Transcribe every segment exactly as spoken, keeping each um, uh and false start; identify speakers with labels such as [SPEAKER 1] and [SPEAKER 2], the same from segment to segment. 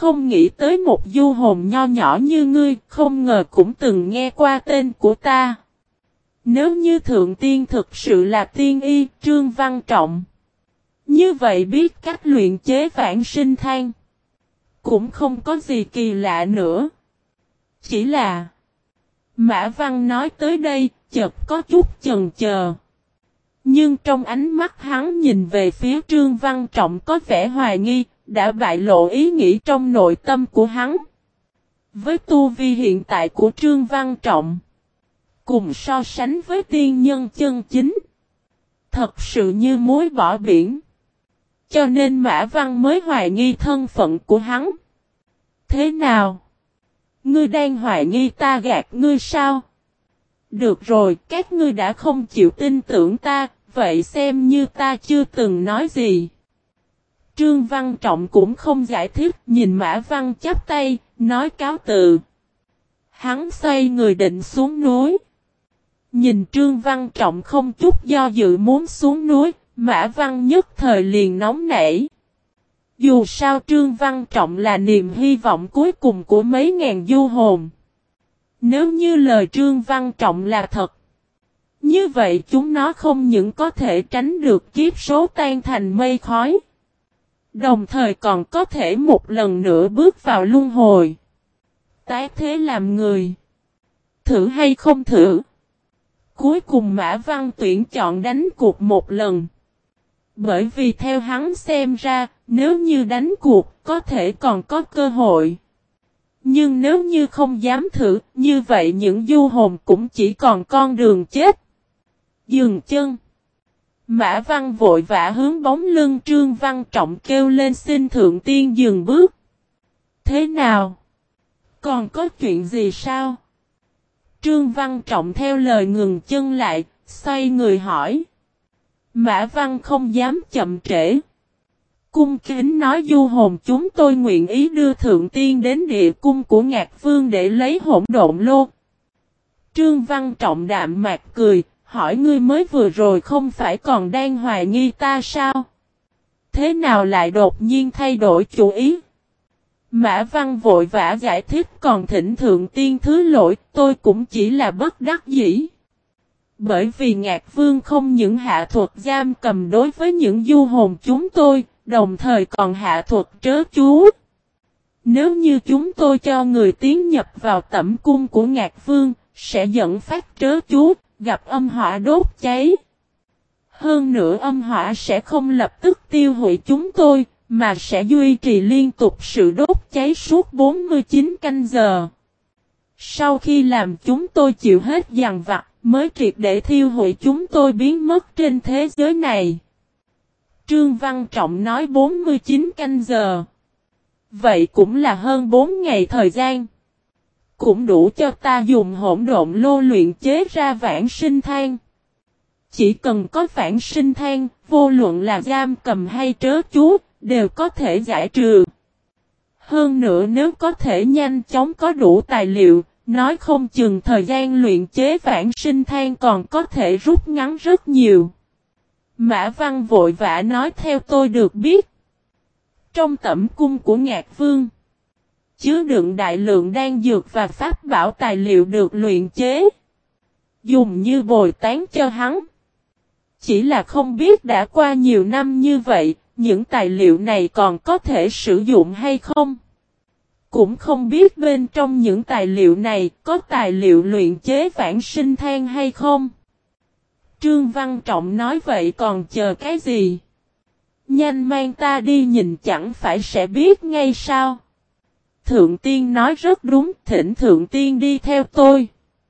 [SPEAKER 1] Không nghĩ tới một du hồn nho nhỏ như ngươi, không ngờ cũng từng nghe qua tên của ta. Nếu như thượng tiên thực sự là tiên y, Trương Văn Trọng. Như vậy biết cách luyện chế vãng sinh thang. Cũng không có gì kỳ lạ nữa. Chỉ là Mã Văn nói tới đây, chợt có chút chần chờ. Nhưng trong ánh mắt hắn nhìn về phía Trương Văn Trọng có vẻ hoài nghi, đã bại lộ ý nghĩ trong nội tâm của hắn. Với tu vi hiện tại của Trương Văn Trọng, cùng so sánh với tiên nhân chân chính, thật sự như muối bỏ biển. Cho nên Mã Văn mới hoài nghi thân phận của hắn. Thế nào? Ngươi đang hoài nghi ta gạt ngươi sao? Được rồi, các ngươi đã không chịu tin tưởng ta, vậy xem như ta chưa từng nói gì. Trương Văn Trọng cũng không giải thích, nhìn Mã Văn chắp tay, nói cáo từ. Hắn xoay người định xuống núi. Nhìn Trương Văn Trọng không chút do dự muốn xuống núi, Mã Văn nhất thời liền nóng nảy. Dù sao Trương Văn Trọng là niềm hy vọng cuối cùng của mấy ngàn du hồn. Nếu như lời Trương Văn Trọng là thật, như vậy chúng nó không những có thể tránh được kiếp số tan thành mây khói, đồng thời còn có thể một lần nữa bước vào luân hồi, tái thế làm người. Thử hay không thử? Cuối cùng Mã Văn tuyển chọn đánh cuộc một lần. Bởi vì theo hắn xem ra, nếu như đánh cuộc, có thể còn có cơ hội. Nhưng nếu như không dám thử, như vậy những du hồn cũng chỉ còn con đường chết. Dừng chân. Mã Văn vội vã hướng bóng lưng Trương Văn Trọng kêu lên xin thượng tiên dừng bước. Thế nào? Còn có chuyện gì sao? Trương Văn Trọng theo lời ngừng chân lại, xoay người hỏi. Mã Văn không dám chậm trễ. Cung kính nói du hồn chúng tôi nguyện ý đưa thượng tiên đến địa cung của Ngạc Vương để lấy hỗn độn lô. Trương Văn Trọng đạm mạc cười, hỏi ngươi mới vừa rồi không phải còn đang hoài nghi ta sao? Thế nào lại đột nhiên thay đổi chủ ý? Mã Văn vội vã giải thích còn thỉnh thượng tiên thứ lỗi, tôi cũng chỉ là bất đắc dĩ. Bởi vì Ngạc Vương không những hạ thuật giam cầm đối với những du hồn chúng tôi, đồng thời còn hạ thuật trớ chú. Nếu như chúng tôi cho người tiến nhập vào tẩm cung của Ngạc Vương, sẽ dẫn phát trớ chú, gặp âm hỏa đốt cháy. Hơn nữa âm hỏa sẽ không lập tức tiêu hủy chúng tôi, mà sẽ duy trì liên tục sự đốt cháy suốt bốn mươi chín canh giờ. Sau khi làm chúng tôi chịu hết dằn vặt, mới triệt để thiêu hủy chúng tôi biến mất trên thế giới này. Trương Văn Trọng nói bốn mươi chín canh giờ. Vậy cũng là hơn bốn ngày thời gian. Cũng đủ cho ta dùng hỗn độn lô luyện chế ra vãng sinh thang. Chỉ cần có vãng sinh thang, vô luận là giam cầm hay trớ chú, đều có thể giải trừ. Hơn nữa nếu có thể nhanh chóng có đủ tài liệu, nói không chừng thời gian luyện chế vãng sinh thang còn có thể rút ngắn rất nhiều. Mã Văn vội vã nói theo tôi được biết. Trong tẩm cung của Ngạc Vương, chứa đựng đại lượng đan dược và pháp bảo tài liệu được luyện chế, dùng như bồi tán cho hắn. Chỉ là không biết đã qua nhiều năm như vậy, những tài liệu này còn có thể sử dụng hay không? Cũng không biết bên trong những tài liệu này có tài liệu luyện chế vãng sinh thang hay không? Trương Văn Trọng nói vậy còn chờ cái gì? Nhanh mang ta đi nhìn chẳng phải sẽ biết ngay sao? Thượng tiên nói rất đúng, thỉnh thượng tiên đi theo tôi.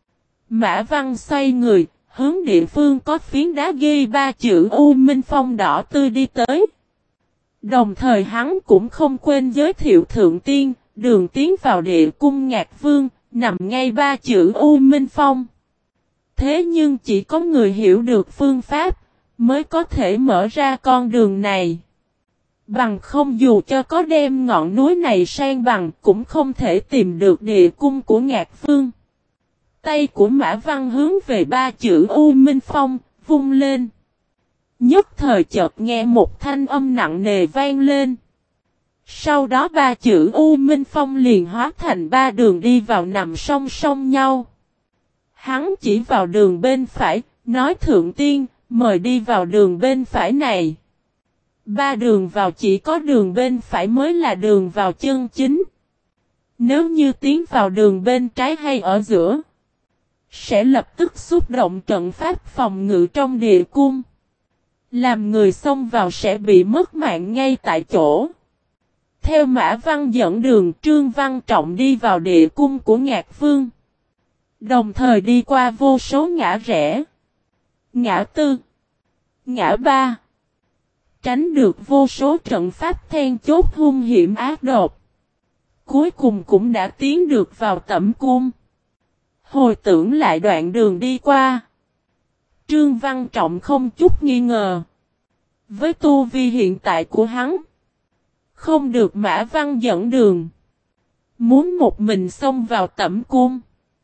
[SPEAKER 1] Mã Văn xoay người, hướng địa phương có phiến đá ghi ba chữ U Minh Phong đỏ tươi đi tới. Đồng thời hắn cũng không quên giới thiệu thượng tiên, đường tiến vào địa cung Ngạc Vương, nằm ngay ba chữ U Minh Phong. Thế nhưng chỉ có người hiểu được phương pháp, mới có thể mở ra con đường này. Bằng không dù cho có đem ngọn núi này sang bằng cũng không thể tìm được địa cung của Ngạc Vương. Tay của Mã Văn hướng về ba chữ U Minh Phong, vung lên. Nhất thời chợt nghe một thanh âm nặng nề vang lên. Sau đó ba chữ U Minh Phong liền hóa thành ba đường đi vào nằm song song nhau. Hắn chỉ vào đường bên phải, nói Thượng Tiên, mời đi vào đường bên phải này. Ba đường vào chỉ có đường bên phải mới là đường vào chân chính. Nếu như tiến vào đường bên trái hay ở giữa, sẽ lập tức xúc động trận pháp phòng ngự trong địa cung. Làm người xông vào sẽ bị mất mạng ngay tại chỗ. Theo Mã Văn dẫn đường, Trương Văn Trọng đi vào địa cung của Ngạc Vương. Đồng thời đi qua vô số ngã rẽ, ngã tư, ngã ba. Tránh được vô số trận pháp then chốt hung hiểm ác độc. Cuối cùng cũng đã tiến được vào Tẩm Cung. Hồi tưởng lại đoạn đường đi qua, Trương Văn Trọng không chút nghi ngờ. Với tu vi hiện tại của hắn, không được Mã Văn dẫn đường, muốn một mình xông vào Tẩm Cung,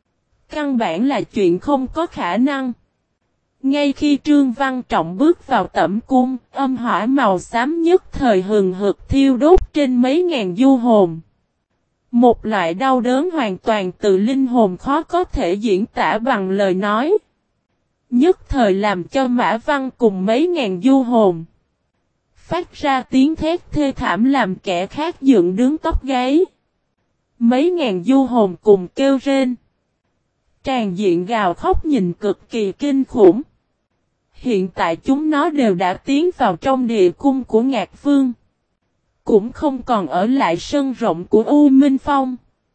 [SPEAKER 1] căn bản là chuyện không có khả năng. Ngay khi Trương Văn Trọng bước vào Tẩm Cung, âm hỏa màu xám nhất thời hừng hực thiêu đốt trên mấy ngàn du hồn. Một loại đau đớn hoàn toàn từ linh hồn khó có thể diễn tả bằng lời nói. Nhất thời làm cho Mã Văn cùng mấy ngàn du hồn phát ra tiếng thét thê thảm làm kẻ khác dựng đứng tóc gáy. Mấy ngàn du hồn cùng kêu rên. Tràn diện gào khóc nhìn cực kỳ kinh khủng. Hiện tại chúng nó đều đã tiến vào trong địa cung của Ngạc Vương. Cũng không còn ở lại sân rộng của U Minh Phong.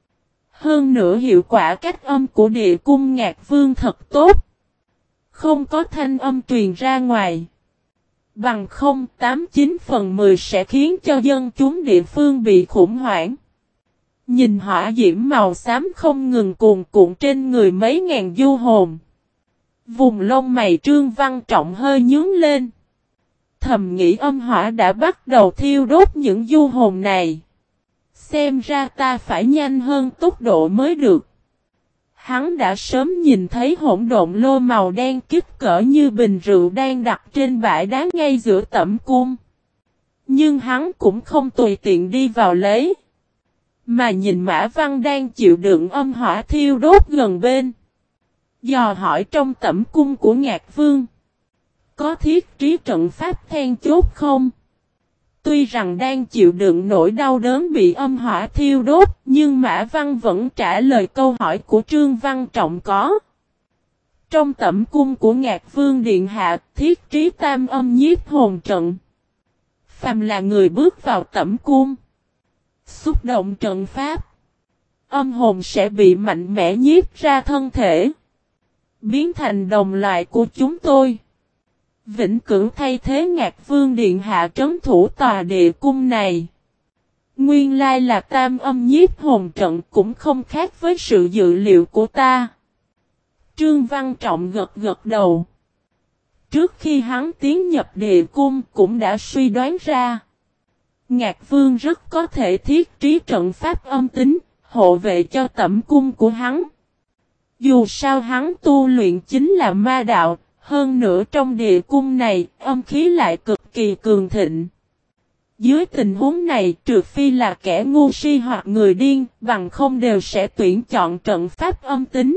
[SPEAKER 1] Hơn nữa hiệu quả cách âm của địa cung Ngạc Vương thật tốt. Không có thanh âm truyền ra ngoài. Bằng không tám chín phần mười sẽ khiến cho dân chúng địa phương bị khủng hoảng. Nhìn hỏa diễm màu xám không ngừng cuồn cuộn trên người mấy ngàn du hồn. Vùng lông mày Trương Văn Trọng hơi nhướng lên. Thầm nghĩ âm hỏa đã bắt đầu thiêu đốt những du hồn này. Xem ra ta phải nhanh hơn tốc độ mới được. Hắn đã sớm nhìn thấy hỗn độn lô màu đen kích cỡ như bình rượu đang đặt trên bãi đá ngay giữa Tẩm Cung. Nhưng hắn cũng không tùy tiện đi vào lấy. Mà nhìn Mã Văn đang chịu đựng âm hỏa thiêu đốt gần bên. Dò hỏi trong Tẩm Cung của Ngạc Vương. Có thiết trí trận pháp then chốt không? Tuy rằng đang chịu đựng nỗi đau đớn bị âm hỏa thiêu đốt, nhưng Mã Văn vẫn trả lời câu hỏi của Trương Văn Trọng có. Trong Tẩm Cung của Ngạc Vương Điện Hạ, thiết trí tam âm nhiếp hồn trận. Phàm là người bước vào Tẩm Cung, xúc động trận pháp, âm hồn sẽ bị mạnh mẽ nhiếp ra thân thể, biến thành đồng loại của chúng tôi. Vĩnh cửu thay thế Ngạc Vương Điện Hạ trấn thủ tòa địa cung này. Nguyên lai là tam âm nhiếp hồn trận cũng không khác với sự dự liệu của ta. Trương Văn Trọng gật gật đầu. Trước khi hắn tiến nhập địa cung cũng đã suy đoán ra. Ngạc Vương rất có thể thiết trí trận pháp âm tính, hộ vệ cho Tẩm Cung của hắn. Dù sao hắn tu luyện chính là ma đạo. Hơn nữa trong địa cung này, âm khí lại cực kỳ cường thịnh. Dưới tình huống này, trừ phi là kẻ ngu si hoặc người điên, bằng không đều sẽ tuyển chọn trận pháp âm tính.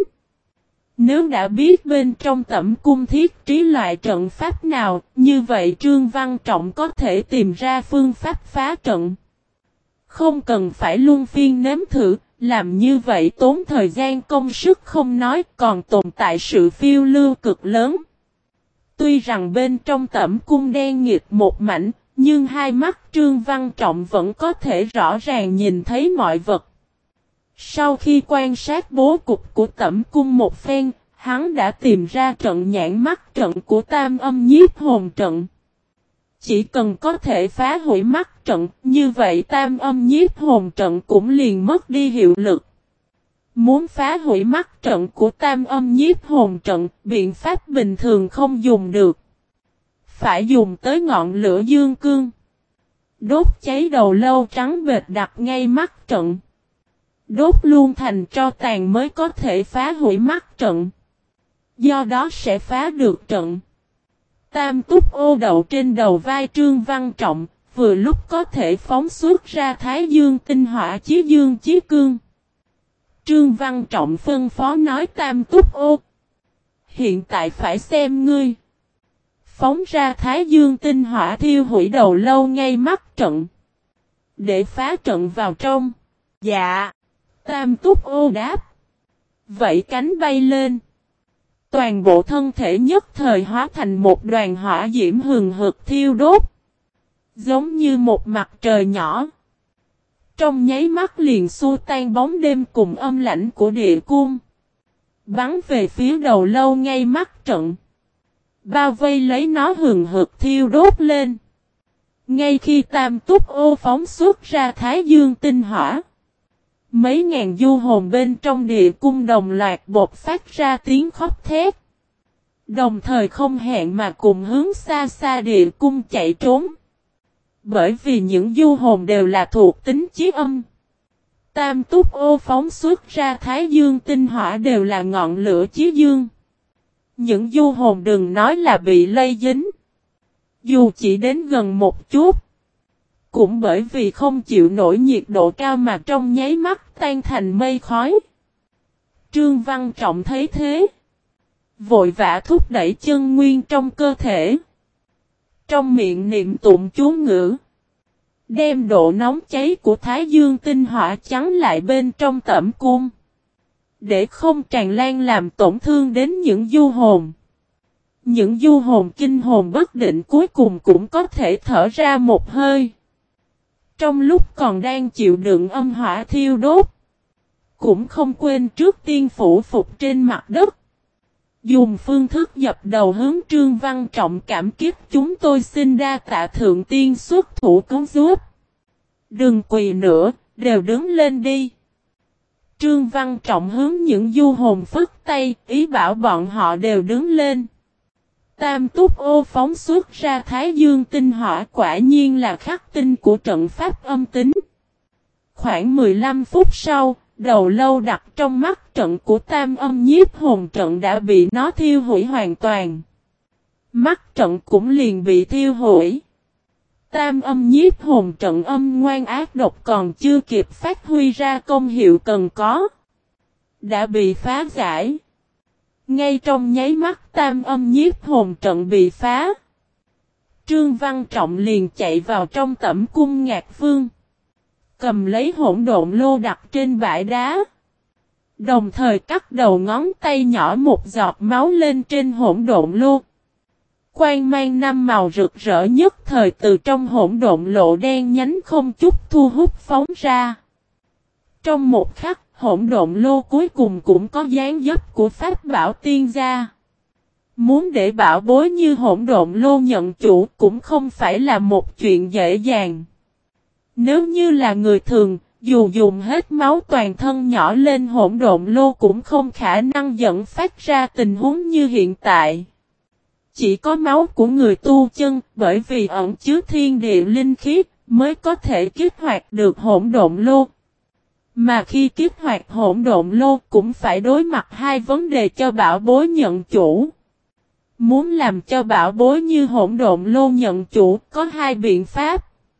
[SPEAKER 1] Nếu đã biết bên trong Tẩm Cung thiết trí loại trận pháp nào, như vậy Trương Văn Trọng có thể tìm ra phương pháp phá trận. Không cần phải luân phiên nếm thử, làm như vậy tốn thời gian công sức không nói, còn tồn tại sự phiêu lưu cực lớn. Tuy rằng bên trong Tẩm Cung đen nghịt một mảnh, nhưng hai mắt Trương Văn Trọng vẫn có thể rõ ràng nhìn thấy mọi vật. Sau khi quan sát bố cục của Tẩm Cung một phen, hắn đã tìm ra trận nhãn mắt trận của tam âm nhiếp hồn trận. Chỉ cần có thể phá hủy mắt trận, như vậy tam âm nhiếp hồn trận cũng liền mất đi hiệu lực. Muốn phá hủy mắt trận của tam âm nhiếp hồn trận, biện pháp bình thường không dùng được. Phải dùng tới ngọn lửa dương cương. Đốt cháy đầu lâu trắng bệt đặt ngay mắt trận. Đốt luôn thành tro tàn mới có thể phá hủy mắt trận. Do đó sẽ phá được trận. Tam túc ô đậu trên đầu vai Trương Văn Trọng, vừa lúc có thể phóng xuất ra Thái Dương tinh hỏa chí dương chí cương. Trương Văn Trọng phân phó nói Tam Túc Ô. Hiện tại phải xem ngươi. Phóng ra Thái Dương tinh hỏa thiêu hủy đầu lâu ngay mắt trận. Để phá trận vào trong. Dạ. Tam Túc Ô đáp. Vậy cánh bay lên. Toàn bộ thân thể nhất thời hóa thành một đoàn hỏa diễm hừng hực thiêu đốt. Giống như một mặt trời nhỏ. Trong nháy mắt liền xua tan bóng đêm cùng âm lãnh của địa cung. Bắn về phía đầu lâu ngay mắt trận. Bao vây lấy nó hừng hực thiêu đốt lên. Ngay khi Tam Túc Ô phóng xuất ra Thái Dương tinh hỏa. Mấy ngàn du hồn bên trong địa cung đồng loạt bột phát ra tiếng khóc thét. Đồng thời không hẹn mà cùng hướng xa xa địa cung chạy trốn. Bởi vì những du hồn đều là thuộc tính chí âm. Tam Túc Ô phóng xuất ra Thái Dương tinh hỏa đều là ngọn lửa chí dương. Những du hồn đừng nói là bị lây dính. Dù chỉ đến gần một chút. Cũng bởi vì không chịu nổi nhiệt độ cao mà trong nháy mắt tan thành mây khói. Trương Văn Trọng thấy thế. Vội vã thúc đẩy chân nguyên trong cơ thể. Trong miệng niệm tụng chú ngữ. Đem độ nóng cháy của Thái Dương tinh hỏa chắn lại bên trong tẩm cung. Để không tràn lan làm tổn thương đến những du hồn. Những du hồn kinh hồn bất định cuối cùng cũng có thể thở ra một hơi. Trong lúc còn đang chịu đựng âm hỏa thiêu đốt. Cũng không quên trước tiên phủ phục trên mặt đất. Dùng phương thức dập đầu hướng Trương Văn Trọng cảm kích chúng tôi xin đa tạ thượng tiên xuất thủ cứu giúp. Đừng quỳ nữa, đều đứng lên đi. Trương Văn Trọng hướng những du hồn phức tay, ý bảo bọn họ đều đứng lên. Tam Túc Ô phóng xuất ra Thái Dương tinh hỏa quả nhiên là khắc tinh của trận pháp âm tính. Khoảng mười lăm phút sau, đầu lâu đặt trong mắt trận của Tam Âm Nhiếp Hồn trận đã bị nó thiêu hủy hoàn toàn. Mắt trận cũng liền bị thiêu hủy. Tam Âm Nhiếp Hồn trận âm ngoan ác độc còn chưa kịp phát huy ra công hiệu cần có. Đã bị phá giải. Ngay trong nháy mắt Tam Âm Nhiếp Hồn trận bị phá. Trương Văn Trọng liền chạy vào trong tẩm cung Ngạc Phương. Cầm lấy hỗn độn lô đặt trên bãi đá. Đồng thời cắt đầu ngón tay nhỏ một giọt máu lên trên hỗn độn lô. Quang mang năm màu rực rỡ nhất thời từ trong hỗn độn lộ đen nhánh không chút thu hút phóng ra. Trong một khắc, hỗn độn lô cuối cùng cũng có dáng dấp của pháp bảo tiên gia. Muốn để bảo bối như hỗn độn lô nhận chủ cũng không phải là một chuyện dễ dàng. Nếu như là người thường, dù dùng hết máu toàn thân nhỏ lên hỗn độn lô cũng không khả năng dẫn phát ra tình huống như hiện tại. Chỉ có máu của người tu chân, bởi vì ẩn chứa thiên địa linh khí, mới có thể kích hoạt được hỗn độn lô. Mà khi kích hoạt hỗn độn lô cũng phải đối mặt hai vấn đề cho bảo bối nhận chủ. Muốn làm cho bảo bối như hỗn độn lô nhận chủ có hai biện pháp.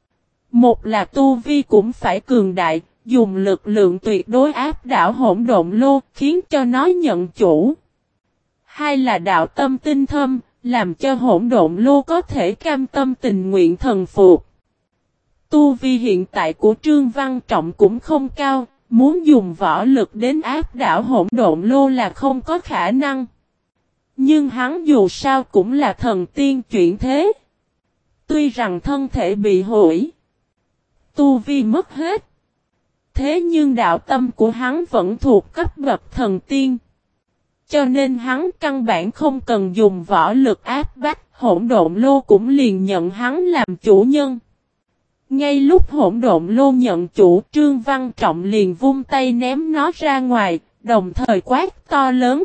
[SPEAKER 1] Một là tu vi cũng phải cường đại, dùng lực lượng tuyệt đối áp đảo hỗn độn lô khiến cho nó nhận chủ. Hai là đạo tâm tinh thâm, làm cho hỗn độn lô có thể cam tâm tình nguyện thần phục. Tu vi hiện tại của Trương Văn Trọng cũng không cao, muốn dùng võ lực đến áp đảo hỗn độn lô là không có khả năng. Nhưng hắn dù sao cũng là thần tiên chuyển thế. Tuy rằng thân thể bị hủy, tu vi mất hết. Thế nhưng đạo tâm của hắn vẫn thuộc cấp bậc thần tiên. Cho nên hắn căn bản không cần dùng võ lực áp bách, hỗn độn lô cũng liền nhận hắn làm chủ nhân. Ngay lúc hỗn độn lô nhận chủ, Trương Văn Trọng liền vung tay ném nó ra ngoài, đồng thời quát to lớn.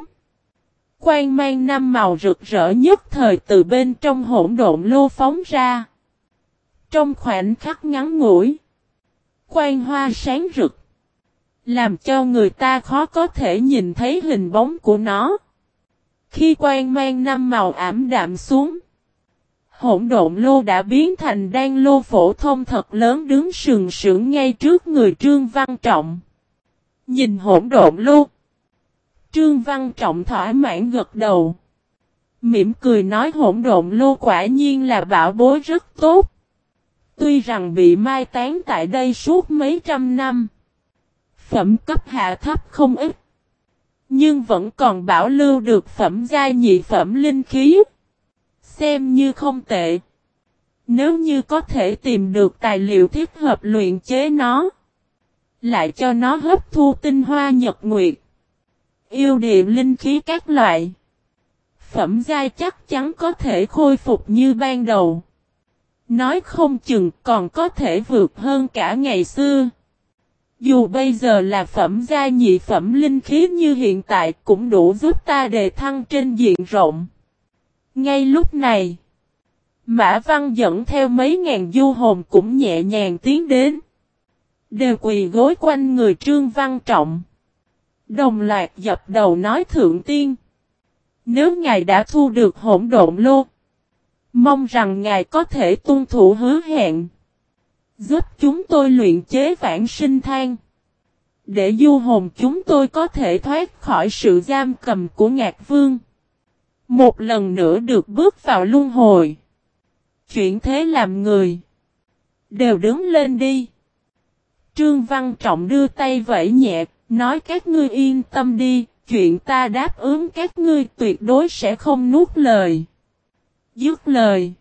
[SPEAKER 1] Quang mang năm màu rực rỡ nhất thời từ bên trong hỗn độn lô phóng ra. Trong khoảnh khắc ngắn ngủi, quang hoa sáng rực, làm cho người ta khó có thể nhìn thấy hình bóng của nó. Khi quang mang năm màu ảm đạm xuống, hỗn độn lô đã biến thành đan lô phổ thông thật lớn đứng sừng sững ngay trước người Trương Văn Trọng. Nhìn hỗn độn lô, Trương Văn Trọng thỏa mãn gật đầu. Mỉm cười nói hỗn độn lô quả nhiên là bảo bối rất tốt. Tuy rằng bị mai táng tại đây suốt mấy trăm năm, phẩm cấp hạ thấp không ít, nhưng vẫn còn bảo lưu được phẩm giai nhị phẩm linh khí. Xem như không tệ. Nếu như có thể tìm được tài liệu thích hợp luyện chế nó, lại cho nó hấp thu tinh hoa nhật nguyệt, yêu địa linh khí các loại, phẩm giai chắc chắn có thể khôi phục như ban đầu. Nói không chừng còn có thể vượt hơn cả ngày xưa. Dù bây giờ là phẩm giai nhị phẩm linh khí như hiện tại cũng đủ giúp ta đề thăng trên diện rộng. Ngay lúc này, Mã Văn dẫn theo mấy ngàn du hồn cũng nhẹ nhàng tiến đến. Đều quỳ gối quanh người Trương Văn Trọng. Đồng loạt dập đầu nói thượng tiên. Nếu ngài đã thu được hỗn độn lô, mong rằng ngài có thể tuân thủ hứa hẹn, giúp chúng tôi luyện chế vãng sinh thang, để du hồn chúng tôi có thể thoát khỏi sự giam cầm của Ngạc Vương, một lần nữa được bước vào luân hồi, chuyển thế làm người. Đều đứng lên đi. Trương Văn Trọng đưa tay vẫy nhẹ, nói các ngươi yên tâm đi, chuyện ta đáp ứng các ngươi tuyệt đối sẽ không nuốt lời. Dứt lời,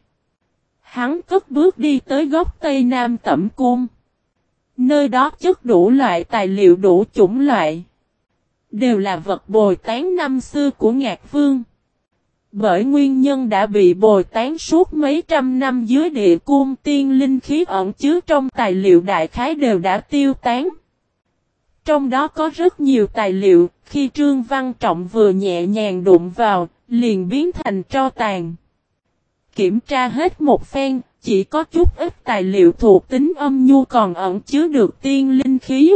[SPEAKER 1] hắn cất bước đi tới góc Tây Nam Tẩm Cung. Nơi đó chất đủ loại tài liệu đủ chủng loại, đều là vật bồi tán năm xưa của Ngạc Vương. Bởi nguyên nhân đã bị bồi tán suốt mấy trăm năm dưới địa cung, tiên linh khí ẩn chứa trong tài liệu đại khái đều đã tiêu tán. Trong đó có rất nhiều tài liệu, khi Trương Văn Trọng vừa nhẹ nhàng đụng vào, liền biến thành tro tàn. Kiểm tra hết một phen, chỉ có chút ít tài liệu thuộc tính âm nhu còn ẩn chứa được tiên linh khí.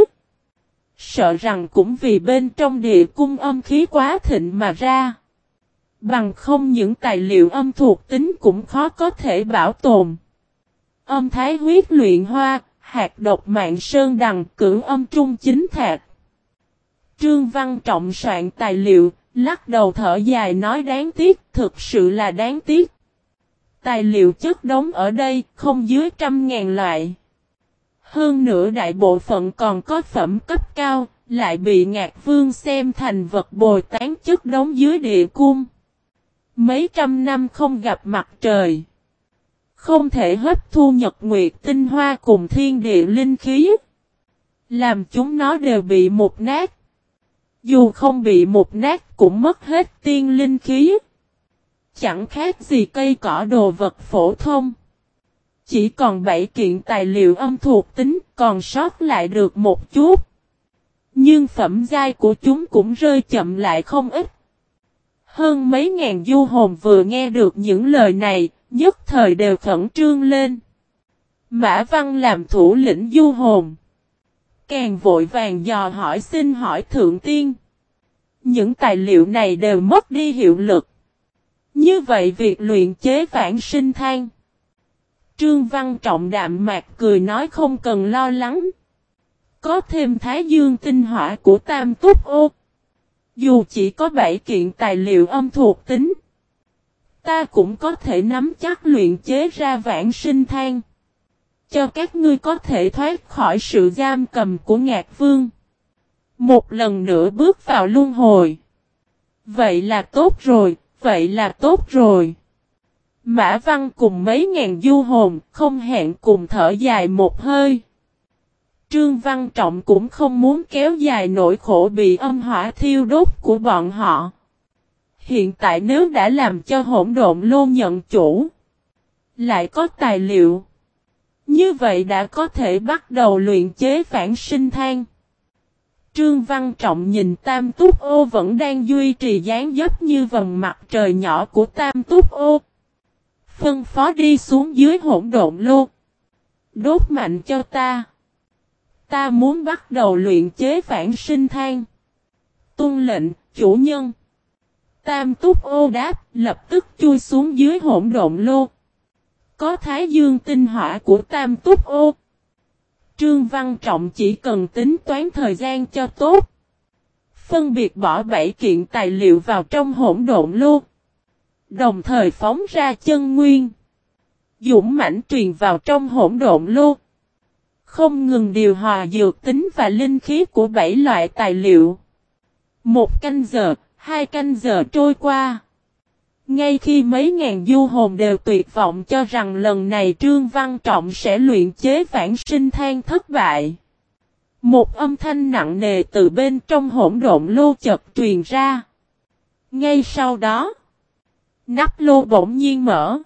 [SPEAKER 1] Sợ rằng cũng vì bên trong địa cung âm khí quá thịnh mà ra. Bằng không những tài liệu âm thuộc tính cũng khó có thể bảo tồn. Âm thái huyết luyện hoa, hạt độc mạng sơn đằng, cửu âm trung chính thạch. Trương Văn Trọng soạn tài liệu, lắc đầu thở dài nói đáng tiếc, thực sự là đáng tiếc. Tài liệu chất đống ở đây không dưới trăm ngàn loại. Hơn nữa đại bộ phận còn có phẩm cấp cao, lại bị Ngạc Vương xem thành vật bồi tán chất đống dưới địa cung. Mấy trăm năm không gặp mặt trời, không thể hấp thu nhật nguyệt tinh hoa cùng thiên địa linh khí, làm chúng nó đều bị mục nát. Dù không bị mục nát cũng mất hết tiên linh khí. Chẳng khác gì cây cỏ đồ vật phổ thông. Chỉ còn bảy kiện tài liệu âm thuộc tính, còn sót lại được một chút. Nhưng phẩm giai của chúng cũng rơi chậm lại không ít. Hơn mấy ngàn du hồn vừa nghe được những lời này, nhất thời đều khẩn trương lên. Mã Văn làm thủ lĩnh du hồn, càng vội vàng dò hỏi xin hỏi thượng tiên. Những tài liệu này đều mất đi hiệu lực. Như vậy việc luyện chế vãng sinh thang. Trương Văn Trọng đạm mạc cười nói không cần lo lắng. Có thêm thái dương tinh hỏa của Tam Túc Ô. Dù chỉ có bảy kiện tài liệu âm thuộc tính, ta cũng có thể nắm chắc luyện chế ra vãng sinh thang. Cho các ngươi có thể thoát khỏi sự giam cầm của Ngạc Vương. Một lần nữa bước vào luân hồi. Vậy là tốt rồi, vậy là tốt rồi. Mã Văn cùng mấy ngàn du hồn không hẹn cùng thở dài một hơi. Trương Văn Trọng cũng không muốn kéo dài nỗi khổ bị âm hỏa thiêu đốt của bọn họ. Hiện tại nếu đã làm cho hỗn độn lô nhận chủ, lại có tài liệu, như vậy đã có thể bắt đầu luyện chế vãng sinh thang. Trương Văn Trọng nhìn Tam Túc Ô vẫn đang duy trì dáng dấp như vầng mặt trời nhỏ của Tam Túc Ô. Phân phó đi xuống dưới hỗn độn lô. Đốt mạnh cho ta. Ta muốn bắt đầu luyện chế vãng sinh thang. Tuân lệnh, chủ nhân. Tam Túc Ô đáp, lập tức chui xuống dưới hỗn độn lô. Có Thái Dương tinh hỏa của Tam Túc Ô. Trương Văn Trọng chỉ cần tính toán thời gian cho tốt. Phân biệt bỏ bảy kiện tài liệu vào trong hỗn độn lô. Đồng thời phóng ra chân nguyên. Dũng mãnh truyền vào trong hỗn độn lô. Không ngừng điều hòa dược tính và linh khí của bảy loại tài liệu. Một canh giờ, hai canh giờ trôi qua. Ngay khi mấy ngàn du hồn đều tuyệt vọng cho rằng lần này Trương Văn Trọng sẽ luyện chế vãng sinh than thất bại. Một âm thanh nặng nề từ bên trong hỗn độn lô chợt truyền ra. Ngay sau đó, nắp lô bỗng nhiên mở.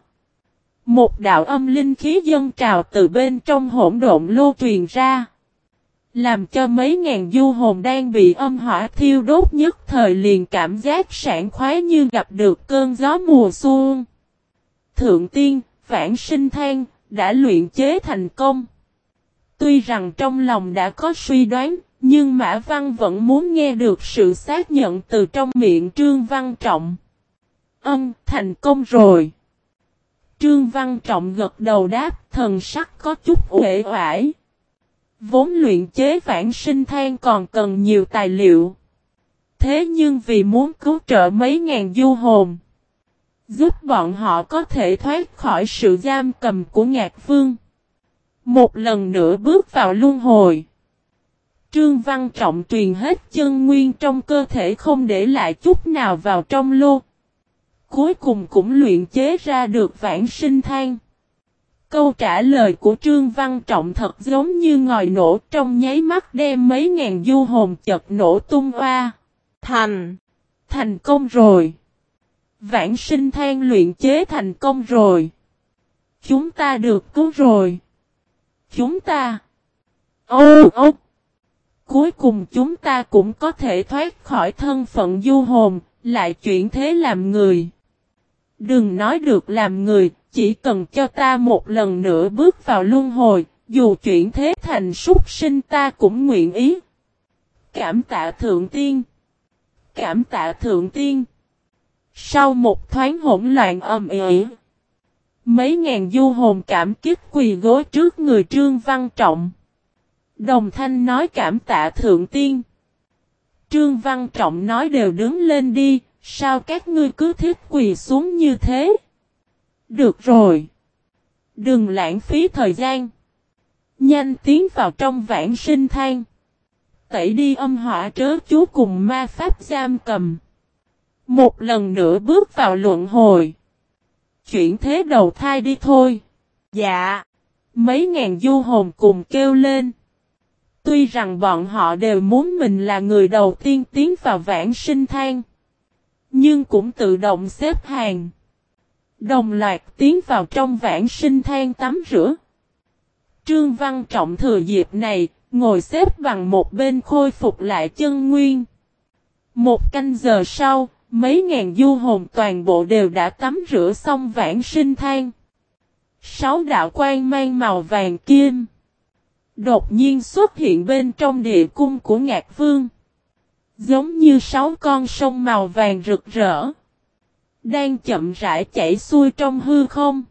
[SPEAKER 1] Một đạo âm linh khí dâng trào từ bên trong hỗn độn lô truyền ra. Làm cho mấy ngàn du hồn đang bị âm hỏa thiêu đốt nhất thời liền cảm giác sảng khoái như gặp được cơn gió mùa xuân. Thượng tiên, vãng sinh than, đã luyện chế thành công. Tuy rằng trong lòng đã có suy đoán, nhưng Mã Văn vẫn muốn nghe được sự xác nhận từ trong miệng Trương Văn Trọng. Ân, thành công rồi. Trương Văn Trọng gật đầu đáp, thần sắc có chút uể oải. Vốn luyện chế vãng sinh than còn cần nhiều tài liệu. Thế nhưng vì muốn cứu trợ mấy ngàn du hồn, giúp bọn họ có thể thoát khỏi sự giam cầm của Ngạc Vương, một lần nữa bước vào luân hồi. Trương Văn Trọng truyền hết chân nguyên trong cơ thể không để lại chút nào vào trong lô. Cuối cùng cũng luyện chế ra được vãng sinh than. Câu trả lời của Trương Văn Trọng thật giống như ngòi nổ trong nháy mắt đem mấy ngàn du hồn chật nổ tung oa. Thành! Thành công rồi! Vãng sinh than luyện chế thành công rồi! Chúng ta được cứu rồi! Chúng ta! Ô ô! Cuối cùng chúng ta cũng có thể thoát khỏi thân phận du hồn, lại chuyển thế làm người. Đừng nói được làm người, chỉ cần cho ta một lần nữa bước vào luân hồi, dù chuyển thế thành súc sinh ta cũng nguyện ý. Cảm tạ Thượng Tiên. Cảm tạ Thượng Tiên. Sau một thoáng hỗn loạn ầm ĩ, mấy ngàn du hồn cảm kích quỳ gối trước người Trương Văn Trọng. Đồng thanh nói cảm tạ Thượng Tiên. Trương Văn Trọng nói đều đứng lên đi, sao các ngươi cứ thích quỳ xuống như thế? Được rồi. Đừng lãng phí thời gian. Nhanh tiến vào trong vãng sinh than. Tẩy đi âm hỏa trớ chú cùng ma pháp giam cầm. Một lần nữa bước vào luận hồi. Chuyển thế đầu thai đi thôi. Dạ. Mấy ngàn du hồn cùng kêu lên. Tuy rằng bọn họ đều muốn mình là người đầu tiên tiến vào vãng sinh than, nhưng cũng tự động xếp hàng. Đồng loạt tiến vào trong vãng sinh than tắm rửa. Trương Văn Trọng thừa dịp này, ngồi xếp bằng một bên khôi phục lại chân nguyên. Một canh giờ sau, mấy ngàn du hồn toàn bộ đều đã tắm rửa xong vãng sinh than. Sáu đạo quang mang màu vàng kim đột nhiên xuất hiện bên trong địa cung của Ngạc Vương. Giống như sáu con sông màu vàng rực rỡ, đang chậm rãi chảy xuôi trong hư không.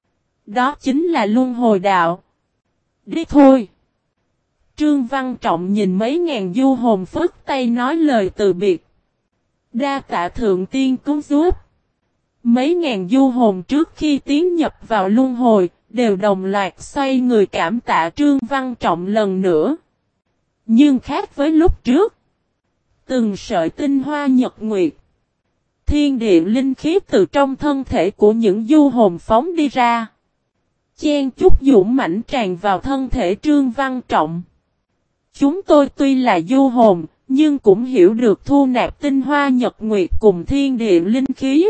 [SPEAKER 1] Đó chính là luân hồi đạo. Đi thôi. Trương Văn Trọng nhìn mấy ngàn du hồn phất tay nói lời từ biệt. Đa tạ Thượng Tiên cứu giúp. Mấy ngàn du hồn trước khi tiến nhập vào luân hồi, đều đồng loạt xoay người cảm tạ Trương Văn Trọng lần nữa. Nhưng khác với lúc trước, từng sợi tinh hoa nhật nguyệt, thiên địa linh khí từ trong thân thể của những du hồn phóng đi ra. Chen chút dũng mãnh tràn vào thân thể Trương Văn Trọng. Chúng tôi tuy là du hồn, nhưng cũng hiểu được thu nạp tinh hoa nhật nguyệt cùng thiên địa linh khí.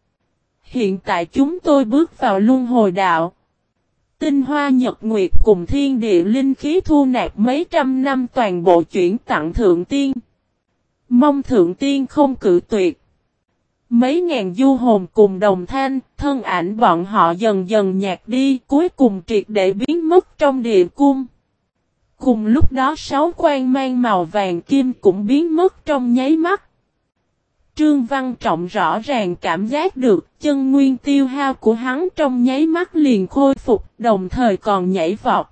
[SPEAKER 1] Hiện tại chúng tôi bước vào luân hồi đạo. Tinh hoa nhật nguyệt cùng thiên địa linh khí thu nạp mấy trăm năm toàn bộ chuyển tặng Thượng Tiên. Mong Thượng Tiên không cự tuyệt. Mấy ngàn du hồn cùng đồng thanh, thân ảnh bọn họ dần dần nhạt đi, cuối cùng triệt để biến mất trong địa cung. Cùng lúc đó sáu quang mang màu vàng kim cũng biến mất trong nháy mắt. Trương Văn Trọng rõ ràng cảm giác được chân nguyên tiêu hao của hắn trong nháy mắt liền khôi phục, đồng thời còn nhảy vọt.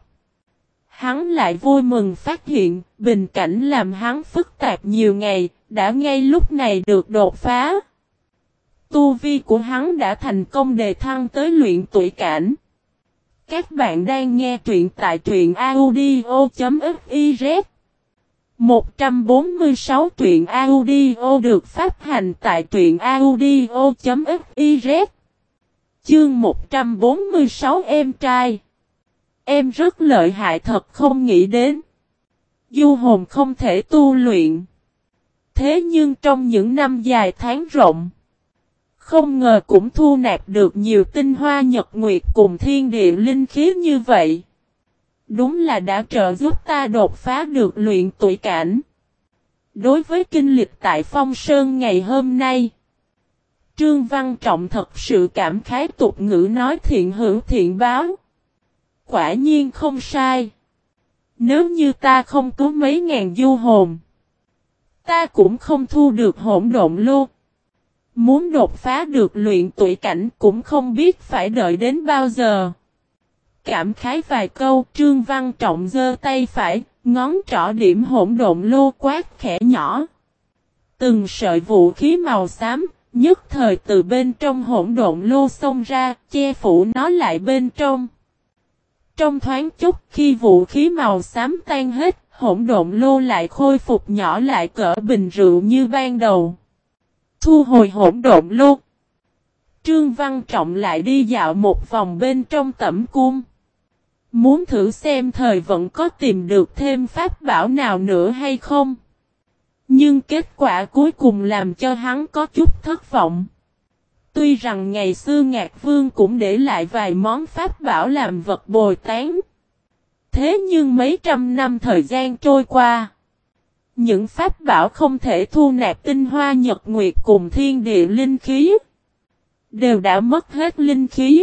[SPEAKER 1] Hắn lại vui mừng phát hiện, bình cảnh làm hắn phức tạp nhiều ngày, đã ngay lúc này được đột phá. Tu vi của hắn đã thành công đề thăng tới luyện tụy cảnh. Các bạn đang nghe truyện tại truyện audio chấm fiz. một trăm bốn mươi sáu truyện audio được phát hành tại truyện audio chấm fiz. Chương một trăm bốn mươi sáu em trai. Em rất lợi hại thật không nghĩ đến. Du hồn không thể tu luyện. Thế nhưng trong những năm dài tháng rộng, không ngờ cũng thu nạp được nhiều tinh hoa nhật nguyệt cùng thiên địa linh khí như vậy. Đúng là đã trợ giúp ta đột phá được luyện tụy cảnh. Đối với kinh lịch tại Phong Sơn ngày hôm nay, Trương Văn Trọng thật sự cảm khái tục ngữ nói thiện hữu thiện báo. Quả nhiên không sai. Nếu như ta không cứu mấy ngàn du hồn, ta cũng không thu được hỗn độn lô. Muốn đột phá được luyện tụy cảnh cũng không biết phải đợi đến bao giờ. Cảm khái vài câu, Trương Văn Trọng giơ tay phải, ngón trỏ điểm hỗn độn lô quát khẽ nhỏ. Từng sợi vũ khí màu xám, nhất thời từ bên trong hỗn độn lô xông ra, che phủ nó lại bên trong. Trong thoáng chốc khi vũ khí màu xám tan hết, hỗn độn lô lại khôi phục nhỏ lại cỡ bình rượu như ban đầu. Thu hồi hỗn độn lô. Trương Văn Trọng lại đi dạo một vòng bên trong tẩm cung. Muốn thử xem thời vận có tìm được thêm pháp bảo nào nữa hay không. Nhưng kết quả cuối cùng làm cho hắn có chút thất vọng. Tuy rằng ngày xưa Ngạc Vương cũng để lại vài món pháp bảo làm vật bồi tán. Thế nhưng mấy trăm năm thời gian trôi qua, những pháp bảo không thể thu nạp tinh hoa nhật nguyệt cùng thiên địa linh khí, đều đã mất hết linh khí,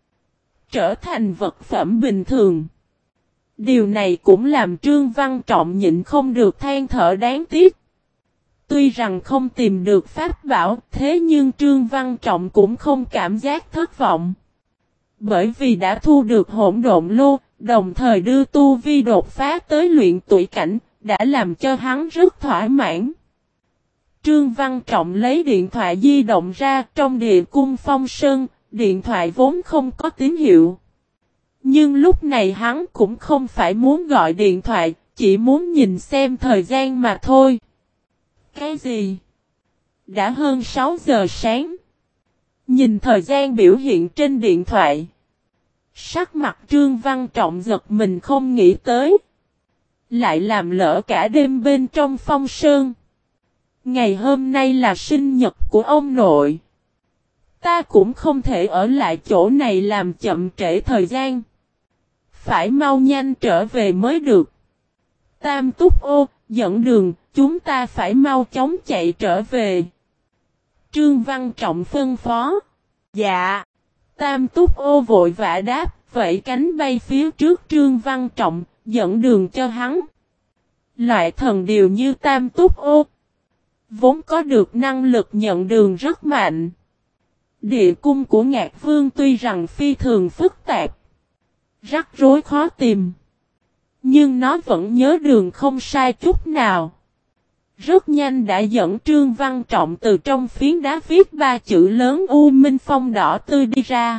[SPEAKER 1] trở thành vật phẩm bình thường. Điều này cũng làm Trương Văn Trọng nhịn không được than thở đáng tiếc. Tuy rằng không tìm được pháp bảo, thế nhưng Trương Văn Trọng cũng không cảm giác thất vọng. Bởi vì đã thu được hỗn độn lô, đồng thời đưa tu vi đột phá tới luyện tụy cảnh, đã làm cho hắn rất thỏa mãn. Trương Văn Trọng lấy điện thoại di động ra, trong địa cung Phong Sơn, điện thoại vốn không có tín hiệu. Nhưng lúc này hắn cũng không phải muốn gọi điện thoại, chỉ muốn nhìn xem thời gian mà thôi. Cái gì? Đã hơn sáu giờ sáng. Nhìn thời gian biểu hiện trên điện thoại, sắc mặt Trương Văn Trọng giật mình không nghĩ tới. Lại làm lỡ cả đêm bên trong Phong Sơn. Ngày hôm nay là sinh nhật của ông nội. Ta cũng không thể ở lại chỗ này làm chậm trễ thời gian. Phải mau nhanh trở về mới được. Tam Túc Ô, dẫn đường, chúng ta phải mau chóng chạy trở về. Trương Văn Trọng phân phó. Dạ. Tam Túc Ô vội vã đáp, vẫy cánh bay phía trước Trương Văn Trọng, dẫn đường cho hắn. Loại thần điều như Tam Túc Ô, vốn có được năng lực nhận đường rất mạnh. Địa cung của Ngạc Vương tuy rằng phi thường phức tạp, rắc rối khó tìm, nhưng nó vẫn nhớ đường không sai chút nào. Rất nhanh đã dẫn Trương Văn Trọng từ trong phiến đá viết ba chữ lớn U Minh Phong đỏ tươi đi ra.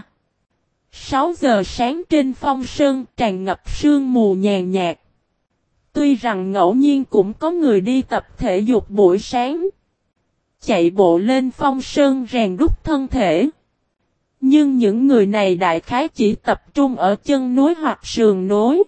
[SPEAKER 1] sáu giờ sáng trên Phong Sơn tràn ngập sương mù nhàn nhạt. Tuy rằng ngẫu nhiên cũng có người đi tập thể dục buổi sáng, chạy bộ lên Phong Sơn rèn đúc thân thể. Nhưng những người này đại khái chỉ tập trung ở chân núi hoặc sườn núi.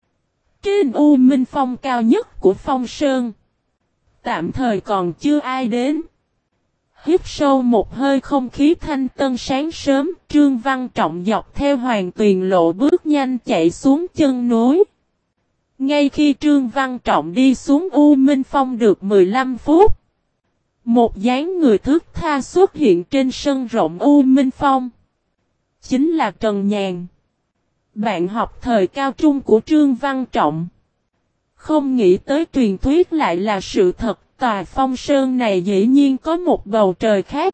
[SPEAKER 1] Trên U Minh Phong cao nhất của Phong Sơn, tạm thời còn chưa ai đến. Hít sâu một hơi không khí thanh tân sáng sớm, Trương Văn Trọng dọc theo Hoàng Tuyền lộ bước nhanh chạy xuống chân núi. Ngay khi Trương Văn Trọng đi xuống U Minh Phong được mười lăm phút, một dáng người thướt tha xuất hiện trên sân rộng U Minh Phong. Chính là Trần Nhàn, bạn học thời cao trung của Trương Văn Trọng. Không nghĩ tới truyền thuyết lại là sự thật, Tòa phong sơn này dĩ nhiên có một bầu trời khác.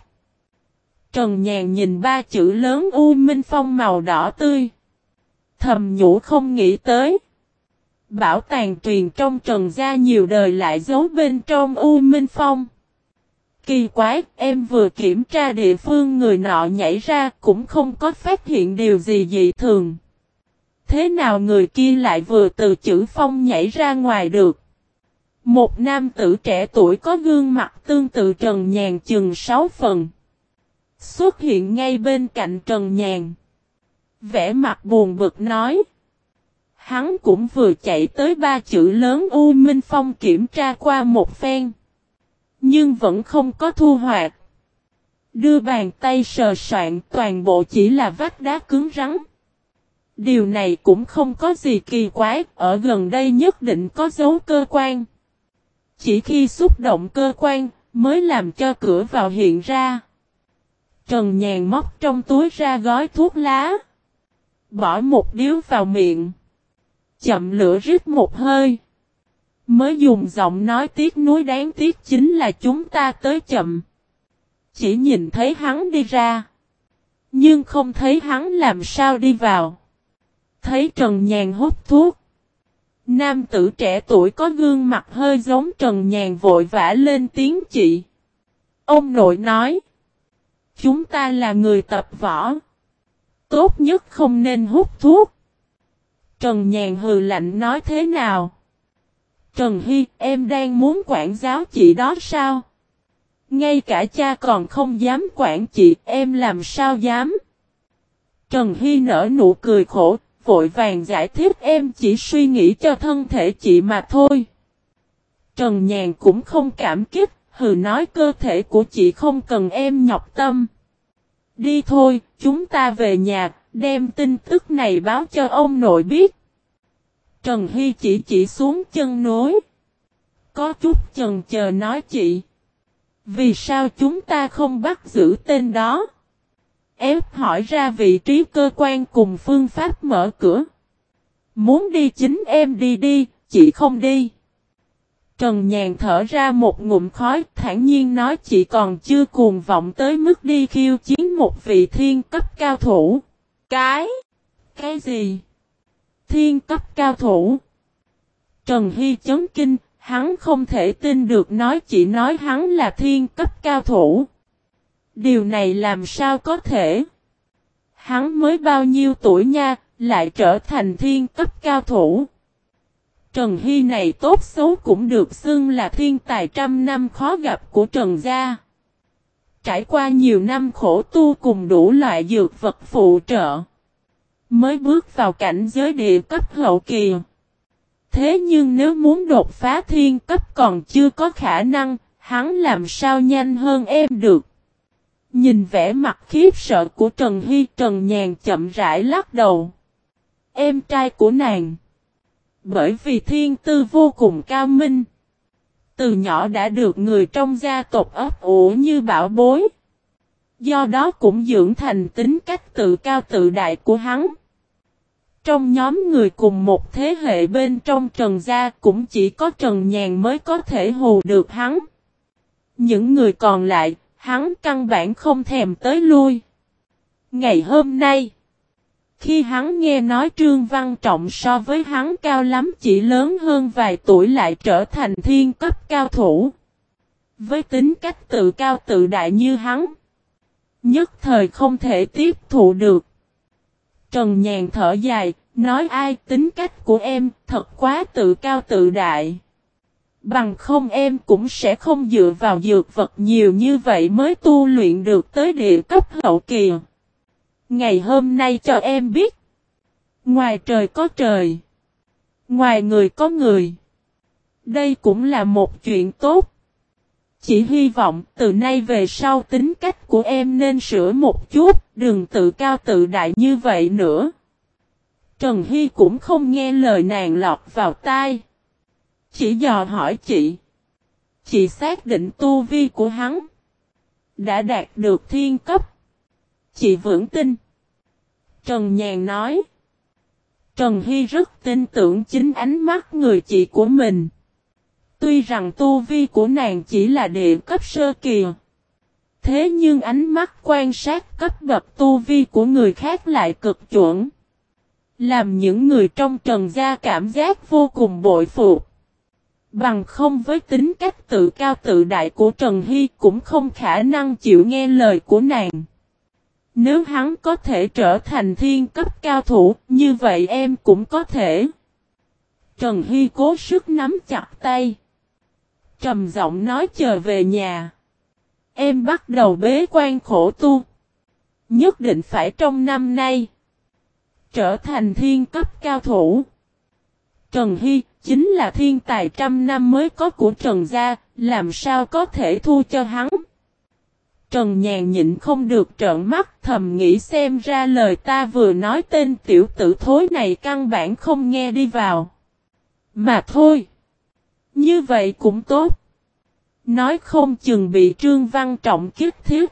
[SPEAKER 1] Trần Nhàn nhìn ba chữ lớn U Minh Phong màu đỏ tươi. Thầm nhủ không nghĩ tới. Bảo tàng truyền trong Trần gia nhiều đời lại giấu bên trong U Minh Phong. Kỳ quái, em vừa kiểm tra địa phương người nọ nhảy ra cũng không có phát hiện điều gì dị thường. Thế nào người kia lại vừa từ chữ phong nhảy ra ngoài được? Một nam tử trẻ tuổi có gương mặt tương tự Trần Nhàn chừng sáu phần. Xuất hiện ngay bên cạnh Trần Nhàn. Vẻ mặt buồn bực nói. Hắn cũng vừa chạy tới ba chữ lớn U Minh Phong kiểm tra qua một phen. Nhưng vẫn không có thu hoạch. Đưa bàn tay sờ soạn toàn bộ chỉ là vách đá cứng rắn. Điều này cũng không có gì kỳ quái, ở gần đây nhất định có dấu cơ quan. Chỉ khi xúc động cơ quan mới làm cho cửa vào hiện ra. Trần Nhàn móc trong túi ra gói thuốc lá. Bỏ một điếu vào miệng. Chậm lửa rít một hơi. Mới dùng giọng nói tiếc nuối đáng tiếc chính là chúng ta tới chậm. Chỉ nhìn thấy hắn đi ra. Nhưng không thấy hắn làm sao đi vào. Thấy Trần Nhàn hút thuốc. Nam tử trẻ tuổi có gương mặt hơi giống Trần Nhàn vội vã lên tiếng chị. Ông nội nói. Chúng ta là người tập võ. Tốt nhất không nên hút thuốc. Trần Nhàn hừ lạnh nói thế nào? Trần Hy, em đang muốn quản giáo chị đó sao? Ngay cả cha còn không dám quản chị, em làm sao dám? Trần Hy nở nụ cười khổ, vội vàng giải thích em chỉ suy nghĩ cho thân thể chị mà thôi. Trần Nhàn cũng không cảm kích, hừ nói cơ thể của chị không cần em nhọc tâm. Đi thôi, chúng ta về nhà, đem tin tức này báo cho ông nội biết. Trần Hy chỉ chỉ xuống chân núi. Có chút chần chờ nói chị. Vì sao chúng ta không bắt giữ tên đó? Ép hỏi ra vị trí cơ quan cùng phương pháp mở cửa. Muốn đi chính em đi đi, chị không đi. Trần Nhàn thở ra một ngụm khói, thản nhiên nói chị còn chưa cuồng vọng tới mức đi khiêu chiến một vị thiên cấp cao thủ. Cái? Cái gì? Thiên cấp cao thủ? Trần Hy chấn kinh, hắn không thể tin được nói chị nói hắn là thiên cấp cao thủ. Điều này làm sao có thể? Hắn mới bao nhiêu tuổi nha, lại trở thành thiên cấp cao thủ. Trần Hy này tốt xấu cũng được xưng là thiên tài trăm năm khó gặp của Trần gia. Trải qua nhiều năm khổ tu cùng đủ loại dược vật phụ trợ. Mới bước vào cảnh giới địa cấp hậu kỳ. Thế nhưng nếu muốn đột phá thiên cấp còn chưa có khả năng, hắn làm sao nhanh hơn em được. Nhìn vẻ mặt khiếp sợ của Trần Hy, Trần Nhàn chậm rãi lắc đầu. Em trai của nàng. Bởi vì thiên tư vô cùng cao minh. Từ nhỏ đã được người trong gia tộc ấp ủ như bảo bối. Do đó cũng dưỡng thành tính cách tự cao tự đại của hắn. Trong nhóm người cùng một thế hệ bên trong Trần gia cũng chỉ có Trần Nhàn mới có thể hù được hắn. Những người còn lại, hắn căn bản không thèm tới lui. Ngày hôm nay, khi hắn nghe nói Trương Văn Trọng so với hắn cao lắm chỉ lớn hơn vài tuổi lại trở thành thiên cấp cao thủ. Với tính cách tự cao tự đại như hắn, nhất thời không thể tiếp thụ được. Trần Nhàn thở dài, nói ai tính cách của em thật quá tự cao tự đại. Bằng không em cũng sẽ không dựa vào dược vật nhiều như vậy mới tu luyện được tới địa cấp hậu kỳ. Ngày hôm nay cho em biết. Ngoài trời có trời. Ngoài người có người. Đây cũng là một chuyện tốt. Chỉ hy vọng từ nay về sau tính cách của em nên sửa một chút, đừng tự cao tự đại như vậy nữa. Trần Hy cũng không nghe lời nàng lọt vào tai. Chỉ dò hỏi chị. Chị xác định tu vi của hắn đã đạt được thiên cấp. Chị vững tin. Trần Nhàn nói. Trần Hy rất tin tưởng chính ánh mắt người chị của mình. tuy rằng tu vi của nàng chỉ là địa cấp sơ kỳ. Thế nhưng ánh mắt quan sát cấp bậc tu vi của người khác lại cực chuẩn. Làm những người trong Trần gia cảm giác vô cùng bội phục. Bằng không với tính cách tự cao tự đại của Trần Hy cũng không khả năng chịu nghe lời của nàng. Nếu hắn có thể trở thành thiên cấp cao thủ, như vậy em cũng có thể. Trần Hy cố sức nắm chặt tay. Trầm giọng nói chờ về nhà. Em bắt đầu bế quan khổ tu. Nhất định phải trong năm nay trở thành thiên cấp cao thủ. Trần Hy chính là thiên tài trăm năm mới có của Trần gia, làm sao có thể thua cho hắn. Trần Nhàn nhịn không được trợn mắt, thầm nghĩ xem ra lời ta vừa nói tên tiểu tử thối này căn bản không nghe đi vào. Mà thôi. Như vậy cũng tốt. Nói không chừng bị Trương Văn Trọng kích thiết.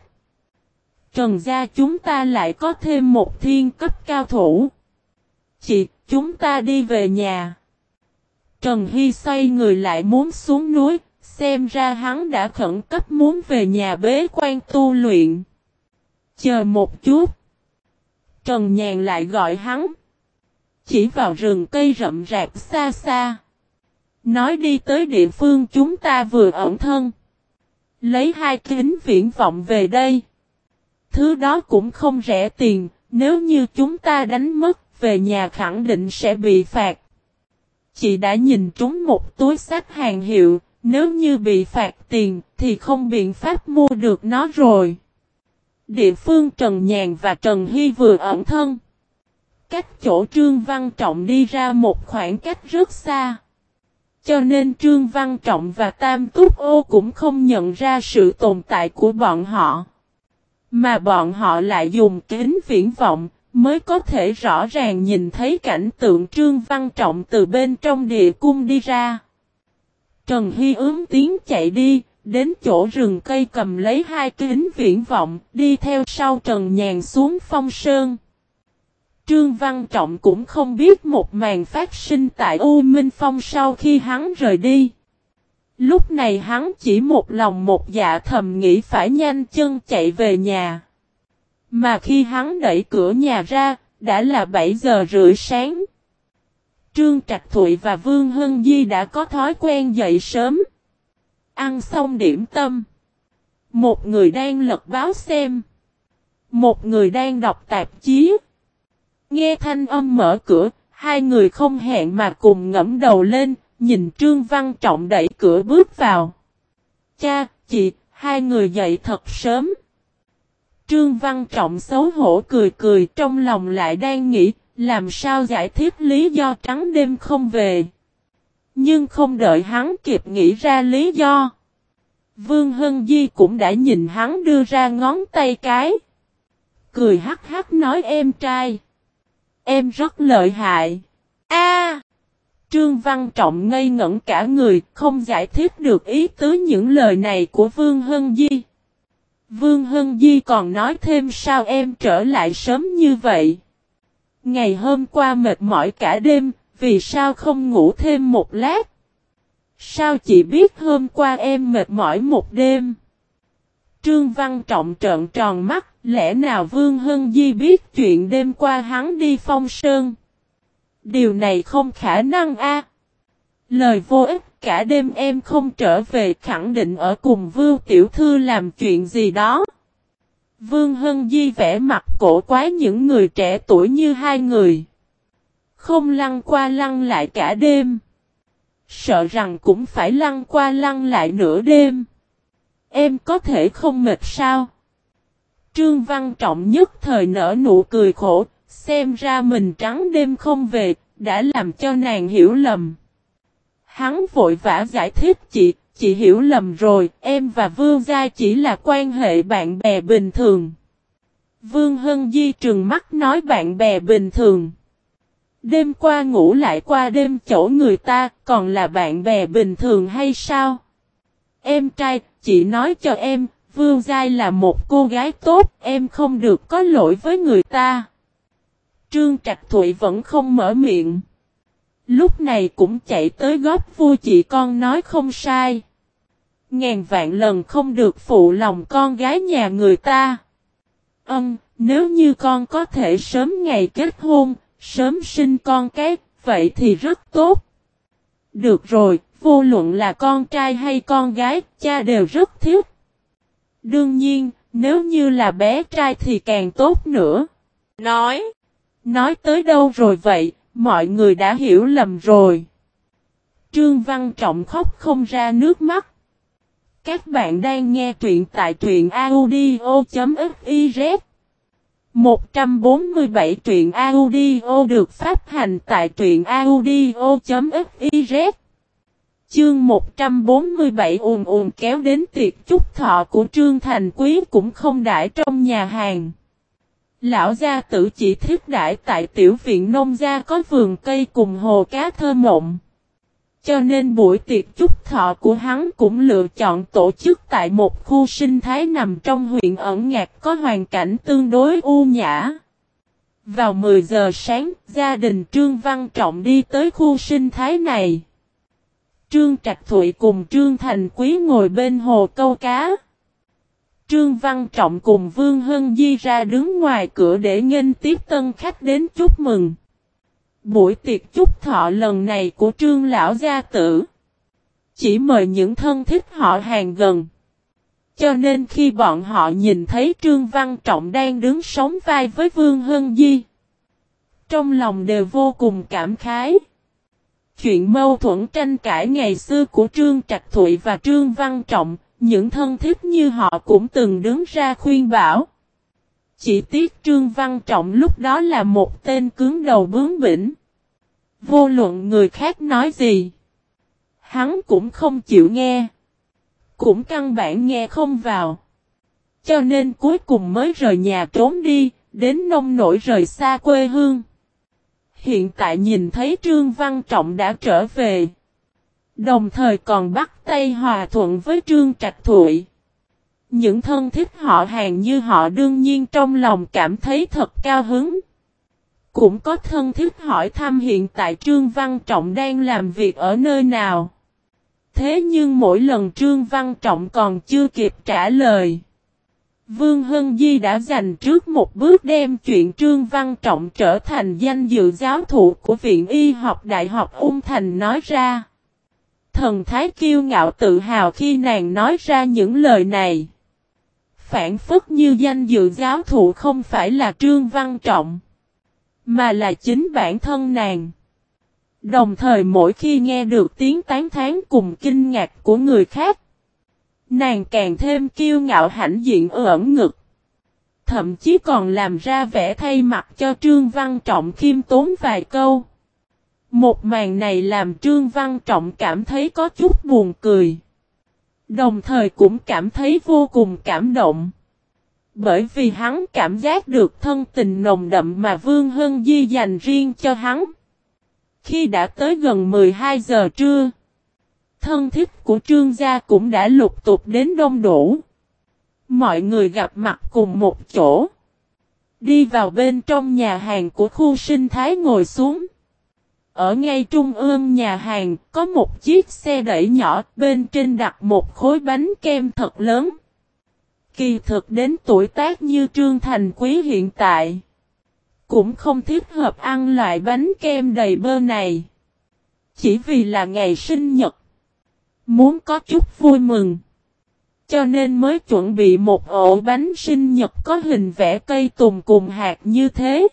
[SPEAKER 1] Trần gia chúng ta lại có thêm một thiên cấp cao thủ. Chị, chúng ta đi về nhà. Trần Hy xoay người lại muốn xuống núi, xem ra hắn đã khẩn cấp muốn về nhà bế quan tu luyện. Chờ một chút. Trần Nhàn lại gọi hắn. Chỉ vào rừng cây rậm rạp xa xa. Nói đi tới địa phương chúng ta vừa ẩn thân. Lấy hai kính viễn vọng về đây. Thứ đó cũng không rẻ tiền, nếu như chúng ta đánh mất, về nhà khẳng định sẽ bị phạt. Chị đã nhìn trúng một túi sách hàng hiệu, nếu như bị phạt tiền thì không biện pháp mua được nó rồi. Địa phương Trần Nhàn và Trần Hy vừa ẩn thân. Cách chỗ Trương Văn Trọng đi ra một khoảng cách rất xa. Cho nên Trương Văn Trọng và Tam Túc Ô cũng không nhận ra sự tồn tại của bọn họ. Mà bọn họ lại dùng kính viễn vọng, mới có thể rõ ràng nhìn thấy cảnh tượng Trương Văn Trọng từ bên trong địa cung đi ra. Trần Hy ướm tiếng chạy đi, đến chỗ rừng cây cầm lấy hai kính viễn vọng, đi theo sau Trần Nhàn xuống Phong Sơn. Trương Văn Trọng cũng không biết một màn phát sinh tại U Minh Phong sau khi hắn rời đi. Lúc này hắn chỉ một lòng một dạ thầm nghĩ phải nhanh chân chạy về nhà. Mà khi hắn đẩy cửa nhà ra, đã là bảy giờ rưỡi sáng. Trương Trạch Thụy và Vương Hân Di đã có thói quen dậy sớm. Ăn xong điểm tâm. Một người đang lật báo xem. Một người đang đọc tạp chí. Nghe thanh âm mở cửa, hai người không hẹn mà cùng ngẫm đầu lên, nhìn Trương Văn Trọng đẩy cửa bước vào. Cha, chị, hai người dậy thật sớm. Trương Văn Trọng xấu hổ cười cười, trong lòng lại đang nghĩ, làm sao giải thích lý do trắng đêm không về. Nhưng không đợi hắn kịp nghĩ ra lý do. Vương Hân Di cũng đã nhìn hắn đưa ra ngón tay cái. Cười hắc hắc nói em trai. Em rất lợi hại. A! Trương Văn Trọng ngây ngẩn cả người, không giải thích được ý tứ những lời này của Vương Hân Di. Vương Hân Di còn nói thêm sao em trở lại sớm như vậy. Ngày hôm qua mệt mỏi cả đêm, vì sao không ngủ thêm một lát? Sao chị biết hôm qua em mệt mỏi một đêm? Trương Văn Trọng trợn tròn mắt, lẽ nào Vương Hân Di biết chuyện đêm qua hắn đi Phong Sơn? Điều này không khả năng a. Lời vô ích, cả đêm em không trở về, khẳng định ở cùng Vưu tiểu thư làm chuyện gì đó. Vương Hân Di vẽ mặt cổ quái những người trẻ tuổi như hai người. Không lăn qua lăn lại cả đêm. Sợ rằng cũng phải lăn qua lăn lại nửa đêm. Em có thể không mệt sao? Trương Văn Trọng nhất thời nở nụ cười khổ, xem ra mình trắng đêm không về, đã làm cho nàng hiểu lầm. Hắn vội vã giải thích chị, chị hiểu lầm rồi, em và Vương gia chỉ là quan hệ bạn bè bình thường. Vương Hân Di trừng mắt nói bạn bè bình thường. Đêm qua ngủ lại qua đêm chỗ người ta, còn là bạn bè bình thường hay sao? Em trai, chị nói cho em, Vương Giai là một cô gái tốt, em không được có lỗi với người ta. Trương Trạch Thụy vẫn không mở miệng. lúc này cũng chạy tới góp vui chị con nói không sai. Ngàn vạn lần không được phụ lòng con gái nhà người ta. Ừm, nếu như con có thể sớm ngày kết hôn, sớm sinh con cái, vậy thì rất tốt. Được rồi, vô luận là con trai hay con gái, cha đều rất thích. Đương nhiên, nếu như là bé trai thì càng tốt nữa. Nói, nói tới đâu rồi vậy, mọi người đã hiểu lầm rồi. Trương Văn Trọng khóc không ra nước mắt. Các bạn đang nghe truyện tại truyện audio.fiz. một trăm bốn mươi bảy truyện audio được phát hành tại truyện audio.fiz. Chương một trăm bốn mươi bảy ùn ùn kéo đến tiệc chúc thọ của Trương Thành Quý cũng không đãi trong nhà hàng. Lão gia tử chỉ thích đãi tại tiểu viện nông gia có vườn cây cùng hồ cá thơ mộng. Cho nên buổi tiệc chúc thọ của hắn cũng lựa chọn tổ chức tại một khu sinh thái nằm trong huyện ẩn ngạc có hoàn cảnh tương đối u nhã. Vào mười giờ sáng, gia đình Trương Văn Trọng đi tới khu sinh thái này. Trương Trạch Thụy cùng Trương Thành Quý ngồi bên hồ câu cá. Trương Văn Trọng cùng Vương Hân Di ra đứng ngoài cửa để nghênh tiếp tân khách đến chúc mừng. Buổi tiệc chúc thọ lần này của Trương Lão gia tử chỉ mời những thân thích họ hàng gần. Cho nên khi bọn họ nhìn thấy Trương Văn Trọng đang đứng sóng vai với Vương Hân Di, trong lòng đều vô cùng cảm khái. Chuyện mâu thuẫn tranh cãi ngày xưa của Trương Trạch Thụy và Trương Văn Trọng, những thân thích như họ cũng từng đứng ra khuyên bảo. Chỉ tiếc Trương Văn Trọng lúc đó là một tên cứng đầu bướng bỉnh. Vô luận người khác nói gì, hắn cũng không chịu nghe. Cũng căn bản nghe không vào. Cho nên cuối cùng mới rời nhà trốn đi, đến nông nổi rời xa quê hương. Hiện tại nhìn thấy Trương Văn Trọng đã trở về. Đồng thời còn bắt tay hòa thuận với Trương Trạch Thụy. Những thân thích họ hàng như họ đương nhiên trong lòng cảm thấy thật cao hứng. Cũng có thân thích hỏi thăm hiện tại Trương Văn Trọng đang làm việc ở nơi nào. Thế nhưng mỗi lần Trương Văn Trọng còn chưa kịp trả lời, Vương Hân Di đã dành trước một bước đem chuyện Trương Văn Trọng trở thành danh dự giáo thụ của Viện Y học Đại học Ung Thành nói ra. Thần thái kiêu ngạo tự hào khi nàng nói ra những lời này. Phản phất như danh dự giáo thụ không phải là Trương Văn Trọng, mà là chính bản thân nàng. Đồng thời mỗi khi nghe được tiếng tán thán cùng kinh ngạc của người khác, nàng càng thêm kiêu ngạo hãnh diện ẩn ngực. Thậm chí còn làm ra vẻ thay mặt cho Trương Văn Trọng khiêm tốn vài câu. Một màn này làm Trương Văn Trọng cảm thấy có chút buồn cười. Đồng thời cũng cảm thấy vô cùng cảm động. Bởi vì hắn cảm giác được thân tình nồng đậm mà Vương Hân Di dành riêng cho hắn. Khi đã tới gần mười hai giờ trưa, thân thích của Trương gia cũng đã lục tục đến đông đủ. Mọi người gặp mặt cùng một chỗ. Đi vào bên trong nhà hàng của khu sinh thái ngồi xuống. Ở ngay trung ương nhà hàng có một chiếc xe đẩy nhỏ, bên trên đặt một khối bánh kem thật lớn. Kỳ thực đến tuổi tác như Trương Thành Quý hiện tại, cũng không thích hợp ăn loại bánh kem đầy bơ này. Chỉ vì là ngày sinh nhật, muốn có chút vui mừng, cho nên mới chuẩn bị một ổ bánh sinh nhật có hình vẽ cây tùng cùng hạt như thế.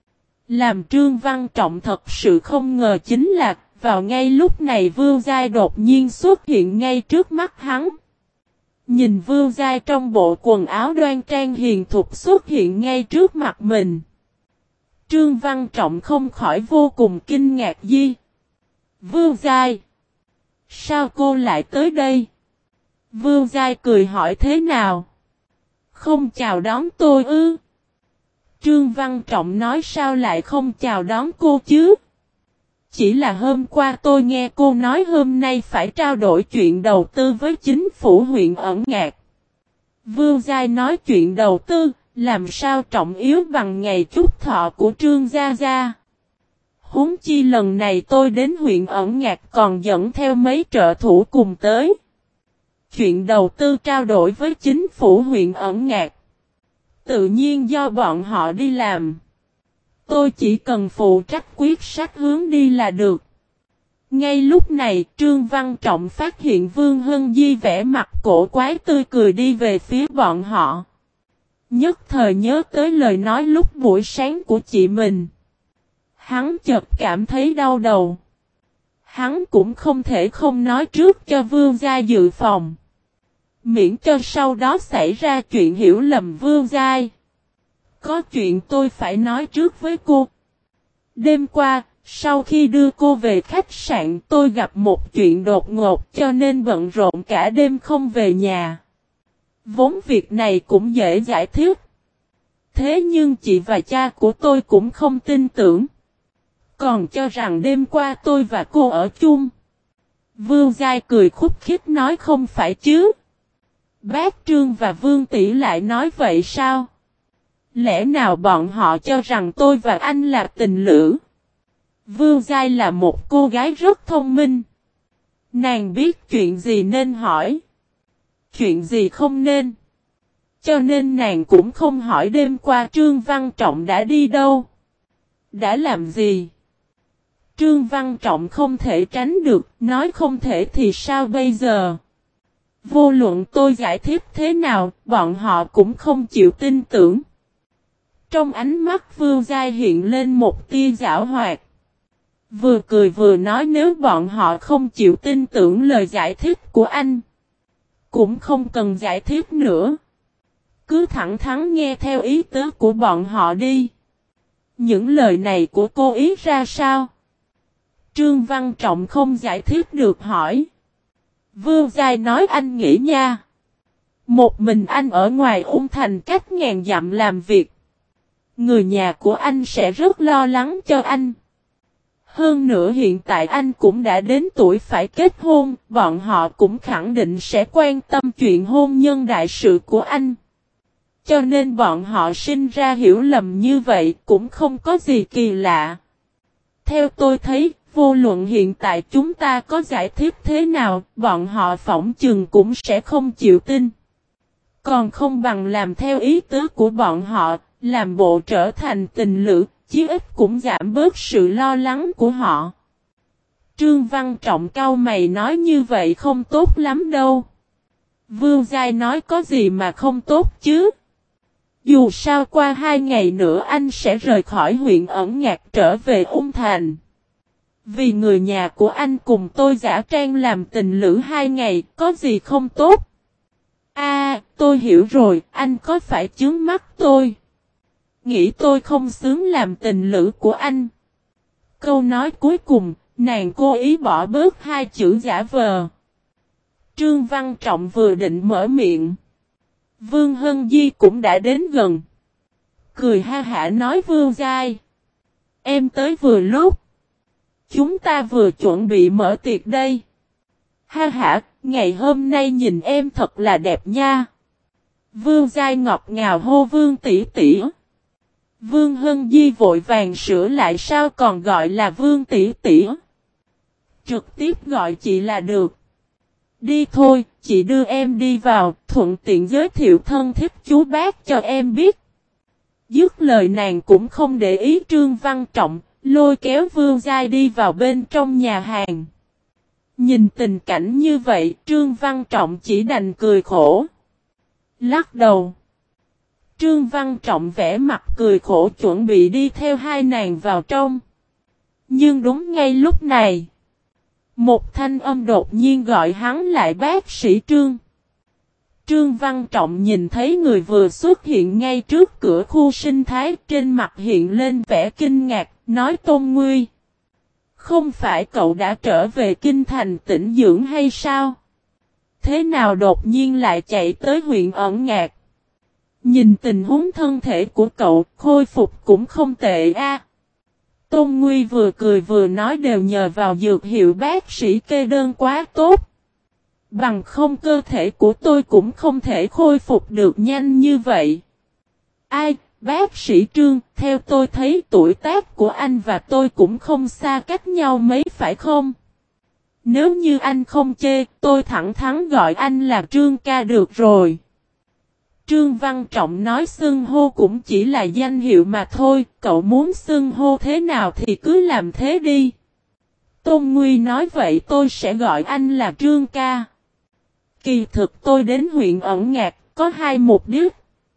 [SPEAKER 1] Làm Trương Văn Trọng thật sự không ngờ chính là, vào ngay lúc này Vương Giai đột nhiên xuất hiện ngay trước mắt hắn. Nhìn Vương Giai trong bộ quần áo đoan trang hiền thục xuất hiện ngay trước mặt mình. Trương Văn Trọng không khỏi vô cùng kinh ngạc di. Vương Giai, sao cô lại tới đây? Vương Giai cười hỏi thế nào? Không chào đón tôi ư? Trương Văn Trọng nói sao lại không chào đón cô chứ? Chỉ là hôm qua tôi nghe cô nói hôm nay phải trao đổi chuyện đầu tư với chính phủ huyện ẩn ngạc. Vương Giai nói chuyện đầu tư, làm sao trọng yếu bằng ngày chúc thọ của Trương Gia Gia. Huống chi lần này tôi đến huyện Ẩn Ngạc còn dẫn theo mấy trợ thủ cùng tới. Chuyện đầu tư trao đổi với chính phủ huyện Ẩn Ngạc. Tự nhiên do bọn họ đi làm. Tôi chỉ cần phụ trách quyết sách hướng đi là được. Ngay lúc này Trương Văn Trọng phát hiện Vương Hân Di vẻ mặt cổ quái tươi cười đi về phía bọn họ. Nhất thời nhớ tới lời nói lúc buổi sáng của chị mình. Hắn chợt cảm thấy đau đầu. Hắn cũng không thể không nói trước cho Vương gia dự phòng. Miễn cho sau đó xảy ra chuyện hiểu lầm Vương gia. Có chuyện tôi phải nói trước với cô. Đêm qua, sau khi đưa cô về khách sạn tôi gặp một chuyện đột ngột cho nên bận rộn cả đêm không về nhà. Vốn việc này cũng dễ giải thích. Thế nhưng chị và cha của tôi cũng không tin tưởng. Còn cho rằng đêm qua tôi và cô ở chung. Vương Giai cười khúc khích nói không phải chứ. Bác Trương và Vương Tỷ lại nói vậy sao? Lẽ nào bọn họ cho rằng tôi và anh là tình lữ? Vương Giai là một cô gái rất thông minh. Nàng biết chuyện gì nên hỏi. Chuyện gì không nên. Cho nên nàng cũng không hỏi đêm qua Trương Văn Trọng đã đi đâu. Đã làm gì. Trương Văn Trọng không thể tránh được. Nói không thể thì sao bây giờ. Vô luận tôi giải thích thế nào. Bọn họ cũng không chịu tin tưởng. Trong ánh mắt Vương Giai hiện lên một tia giảo hoạt. Vừa cười vừa nói nếu bọn họ không chịu tin tưởng lời giải thích của anh. Cũng không cần giải thích nữa. Cứ thẳng thắn nghe theo ý tứ của bọn họ đi. Những lời này của cô ý ra sao? Trương Văn Trọng không giải thích được hỏi. Vương Giai nói anh nghĩ nha. Một mình anh ở ngoài Ung Thành cách ngàn dặm làm việc. Người nhà của anh sẽ rất lo lắng cho anh. Hơn nữa hiện tại anh cũng đã đến tuổi phải kết hôn, bọn họ cũng khẳng định sẽ quan tâm chuyện hôn nhân đại sự của anh. Cho nên bọn họ sinh ra hiểu lầm như vậy cũng không có gì kỳ lạ. Theo tôi thấy, vô luận hiện tại chúng ta có giải thích thế nào, bọn họ phỏng chừng cũng sẽ không chịu tin. Còn không bằng làm theo ý tứ của bọn họ, làm bộ trở thành tình lữ. Chí ít cũng giảm bớt sự lo lắng của họ. Trương Văn Trọng cau mày nói như vậy không tốt lắm đâu. Vương Giai nói có gì mà không tốt chứ. Dù sao qua hai ngày nữa anh sẽ rời khỏi huyện Ẩn Ngạc trở về Ung Thành. Vì người nhà của anh cùng tôi giả trang làm tình lữ hai ngày có gì không tốt. À, tôi hiểu rồi, anh có phải chướng mắt tôi. Nghĩ tôi không xứng làm tình lữ của anh. Câu nói cuối cùng, nàng cố ý bỏ bớt hai chữ giả vờ. Trương Văn Trọng vừa định mở miệng. Vương Hân Di cũng đã đến gần. Cười ha hả nói Vương Giai. Em tới vừa lúc. Chúng ta vừa chuẩn bị mở tiệc đây. Ha hả, ngày hôm nay nhìn em thật là đẹp nha. Vương Giai ngọt ngào hô Vương tỷ tỷ. Vương Hân Di vội vàng sửa lại sao còn gọi là Vương tỷ tỷ. Trực tiếp gọi chị là được. Đi thôi, chị đưa em đi vào, thuận tiện giới thiệu thân thiết chú bác cho em biết. Dứt lời nàng cũng không để ý Trương Văn Trọng, lôi kéo Vương Giai đi vào bên trong nhà hàng. Nhìn tình cảnh như vậy, Trương Văn Trọng chỉ đành cười khổ. Lắc đầu. Trương Văn Trọng vẽ mặt cười khổ chuẩn bị đi theo hai nàng vào trong. Nhưng đúng ngay lúc này. Một thanh âm đột nhiên gọi hắn lại bác sĩ Trương. Trương Văn Trọng nhìn thấy người vừa xuất hiện ngay trước cửa khu sinh thái trên mặt hiện lên vẻ kinh ngạc, nói Tôn Nguy. Không phải cậu đã trở về kinh thành tĩnh dưỡng hay sao? Thế nào đột nhiên lại chạy tới huyện Ẩn Ngạc? Nhìn tình huống thân thể của cậu, khôi phục cũng không tệ a. À. Tôn Nguy vừa cười vừa nói đều nhờ vào dược hiệu bác sĩ kê đơn quá tốt. Bằng không cơ thể của tôi cũng không thể khôi phục được nhanh như vậy. Ai, bác sĩ Trương, theo tôi thấy tuổi tác của anh và tôi cũng không xa cách nhau mấy phải không? Nếu như anh không chê, tôi thẳng thắn gọi anh là Trương ca được rồi. Trương Văn Trọng nói xưng hô cũng chỉ là danh hiệu mà thôi, cậu muốn xưng hô thế nào thì cứ làm thế đi. Tôn Nguy nói vậy tôi sẽ gọi anh là Trương ca. Kỳ thực tôi đến huyện Ẩn Ngạc có hai mục đích.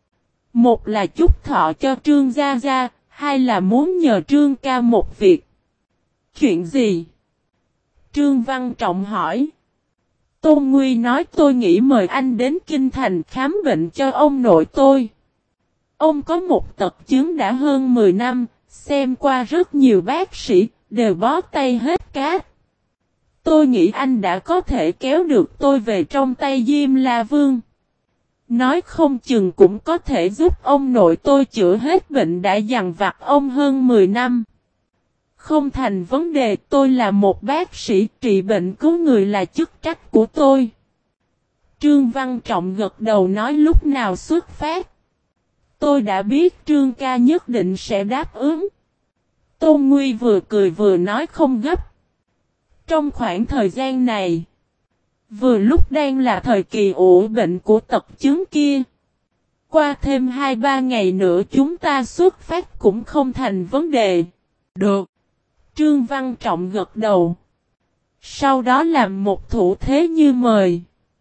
[SPEAKER 1] Một là chúc thọ cho Trương Gia Gia, hai là muốn nhờ Trương ca một việc. Chuyện gì? Trương Văn Trọng hỏi. Tôn Nguy nói tôi nghĩ mời anh đến Kinh Thành khám bệnh cho ông nội tôi. Ông có một tật chứng đã hơn mười năm, xem qua rất nhiều bác sĩ, đều bó tay hết cát. Tôi nghĩ anh đã có thể kéo được tôi về trong tay Diêm La Vương. Nói không chừng cũng có thể giúp ông nội tôi chữa hết bệnh đã dằn vặt ông hơn mười năm. Không thành vấn đề, tôi là một bác sĩ, trị bệnh cứu người là chức trách của tôi. Trương Văn Trọng gật đầu nói lúc nào xuất phát. Tôi đã biết Trương ca nhất định sẽ đáp ứng. Tôn Nguy vừa cười vừa nói không gấp. Trong khoảng thời gian này, vừa lúc đang là thời kỳ ủ bệnh của tật chứng kia. Qua thêm hai ba ngày nữa chúng ta xuất phát cũng không thành vấn đề. Được. Trương Văn Trọng gật đầu. Sau đó làm một thủ thế như mời.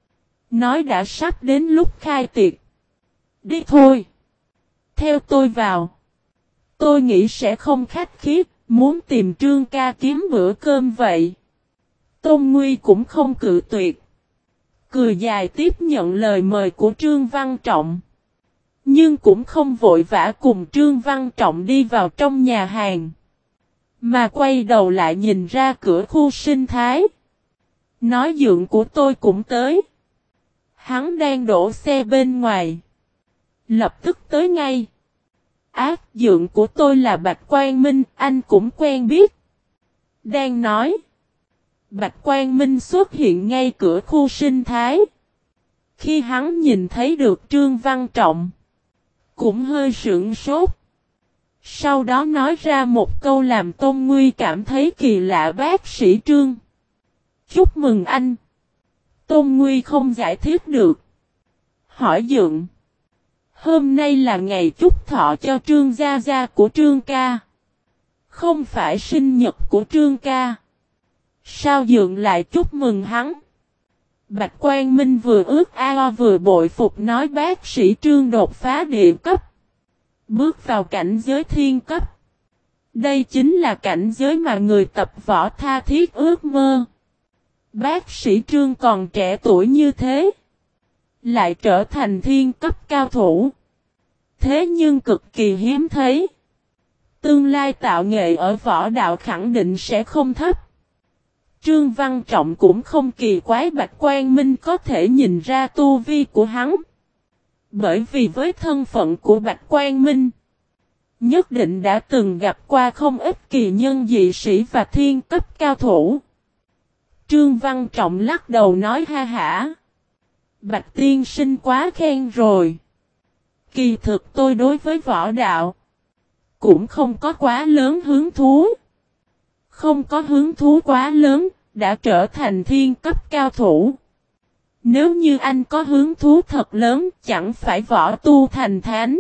[SPEAKER 1] Nói đã sắp đến lúc khai tiệc. Đi thôi. Theo tôi vào. Tôi nghĩ sẽ không khách khí, muốn tìm Trương ca kiếm bữa cơm vậy. Tôn Nguy cũng không cự tuyệt. Cười dài tiếp nhận lời mời của Trương Văn Trọng. Nhưng cũng không vội vã cùng Trương Văn Trọng đi vào trong nhà hàng. Mà quay đầu lại nhìn ra cửa khu sinh thái. Nói dượng của tôi cũng tới. Hắn đang đổ xe bên ngoài. Lập tức tới ngay. Ác dượng của tôi là Bạch Quang Minh, anh cũng quen biết. Đang nói. Bạch Quang Minh xuất hiện ngay cửa khu sinh thái. Khi hắn nhìn thấy được Trương Văn Trọng. Cũng hơi sững sốt. Sau đó nói ra một câu làm Tôn Nguy cảm thấy kỳ lạ bác sĩ Trương. Chúc mừng anh. Tôn Nguy không giải thích được. Hỏi dượng. Hôm nay là ngày chúc thọ cho Trương Gia Gia của Trương ca. Không phải sinh nhật của Trương ca. Sao dượng lại chúc mừng hắn? Bạch Quang Minh vừa ước ao vừa bội phục nói bác sĩ Trương đột phá địa cấp. Bước vào cảnh giới thiên cấp. Đây chính là cảnh giới mà người tập võ tha thiết ước mơ. Bác sĩ Trương còn trẻ tuổi như thế. Lại trở thành thiên cấp cao thủ. Thế nhưng cực kỳ hiếm thấy. Tương lai tạo nghệ ở võ đạo khẳng định sẽ không thấp. Trương Văn Trọng cũng không kỳ quái Bạch Quang Minh có thể nhìn ra tu vi của hắn. Bởi vì với thân phận của Bạch Quang Minh, nhất định đã từng gặp qua không ít kỳ nhân dị sĩ và thiên cấp cao thủ. Trương Văn Trọng lắc đầu nói ha hả. Bạch tiên sinh quá khen rồi. Kỳ thực tôi đối với võ đạo cũng không có quá lớn hứng thú. Không có hứng thú quá lớn, đã trở thành thiên cấp cao thủ. Nếu như anh có hứng thú thật lớn, chẳng phải võ tu thành thánh.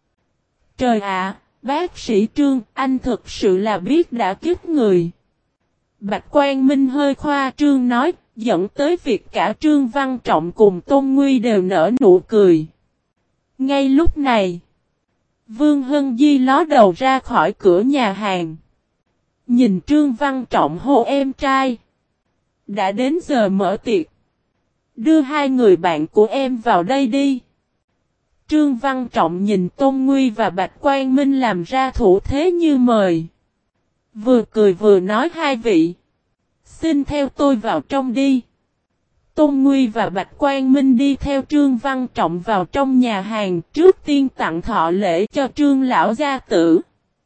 [SPEAKER 1] Trời ạ, bác sĩ Trương, anh thực sự là biết đã kích người. Bạch Quang Minh hơi khoa trương nói, dẫn tới việc cả Trương Văn Trọng cùng Tôn Nguy đều nở nụ cười. Ngay lúc này, Vương Hân Di ló đầu ra khỏi cửa nhà hàng. Nhìn Trương Văn Trọng hô em trai. Đã đến giờ mở tiệc. Đưa hai người bạn của em vào đây đi. Trương Văn Trọng nhìn Tôn Nguy và Bạch Quang Minh làm ra thủ thế như mời. Vừa cười vừa nói hai vị. Xin theo tôi vào trong đi. Tôn Nguy và Bạch Quang Minh đi theo Trương Văn Trọng vào trong nhà hàng, trước tiên tặng thọ lễ cho Trương lão gia tử.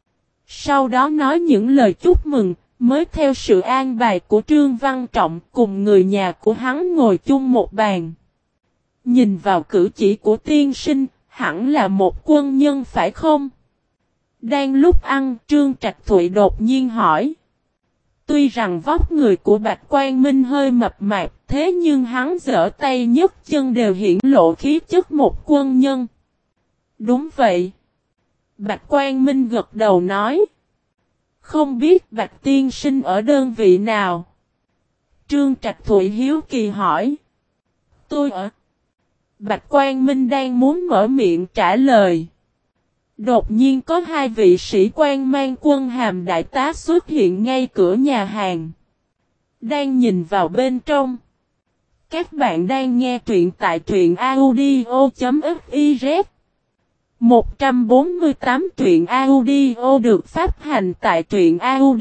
[SPEAKER 1] Sau đó nói những lời chúc mừng, mới theo sự an bài của Trương Văn Trọng cùng người nhà của hắn ngồi chung một bàn. Nhìn vào cử chỉ của tiên sinh, hẳn là một quân nhân phải không? Đang lúc ăn, Trương Trạch Thụy đột nhiên hỏi. Tuy rằng vóc người của Bạch Quang Minh hơi mập mạp, thế nhưng hắn giở tay nhấc chân đều hiển lộ khí chất một quân nhân. Đúng vậy. Bạch Quang Minh gật đầu nói. Không biết Bạch tiên sinh ở đơn vị nào? Trương Trạch Thụy hiếu kỳ hỏi. Tôi ở. Bạch Quang Minh đang muốn mở miệng trả lời. Đột nhiên có hai vị sĩ quan mang quân hàm đại tá xuất hiện ngay cửa nhà hàng. Đang nhìn vào bên trong. Các bạn đang nghe truyện tại truyện audio.fiz. một trăm bốn mươi tám truyện audio được phát hành tại truyện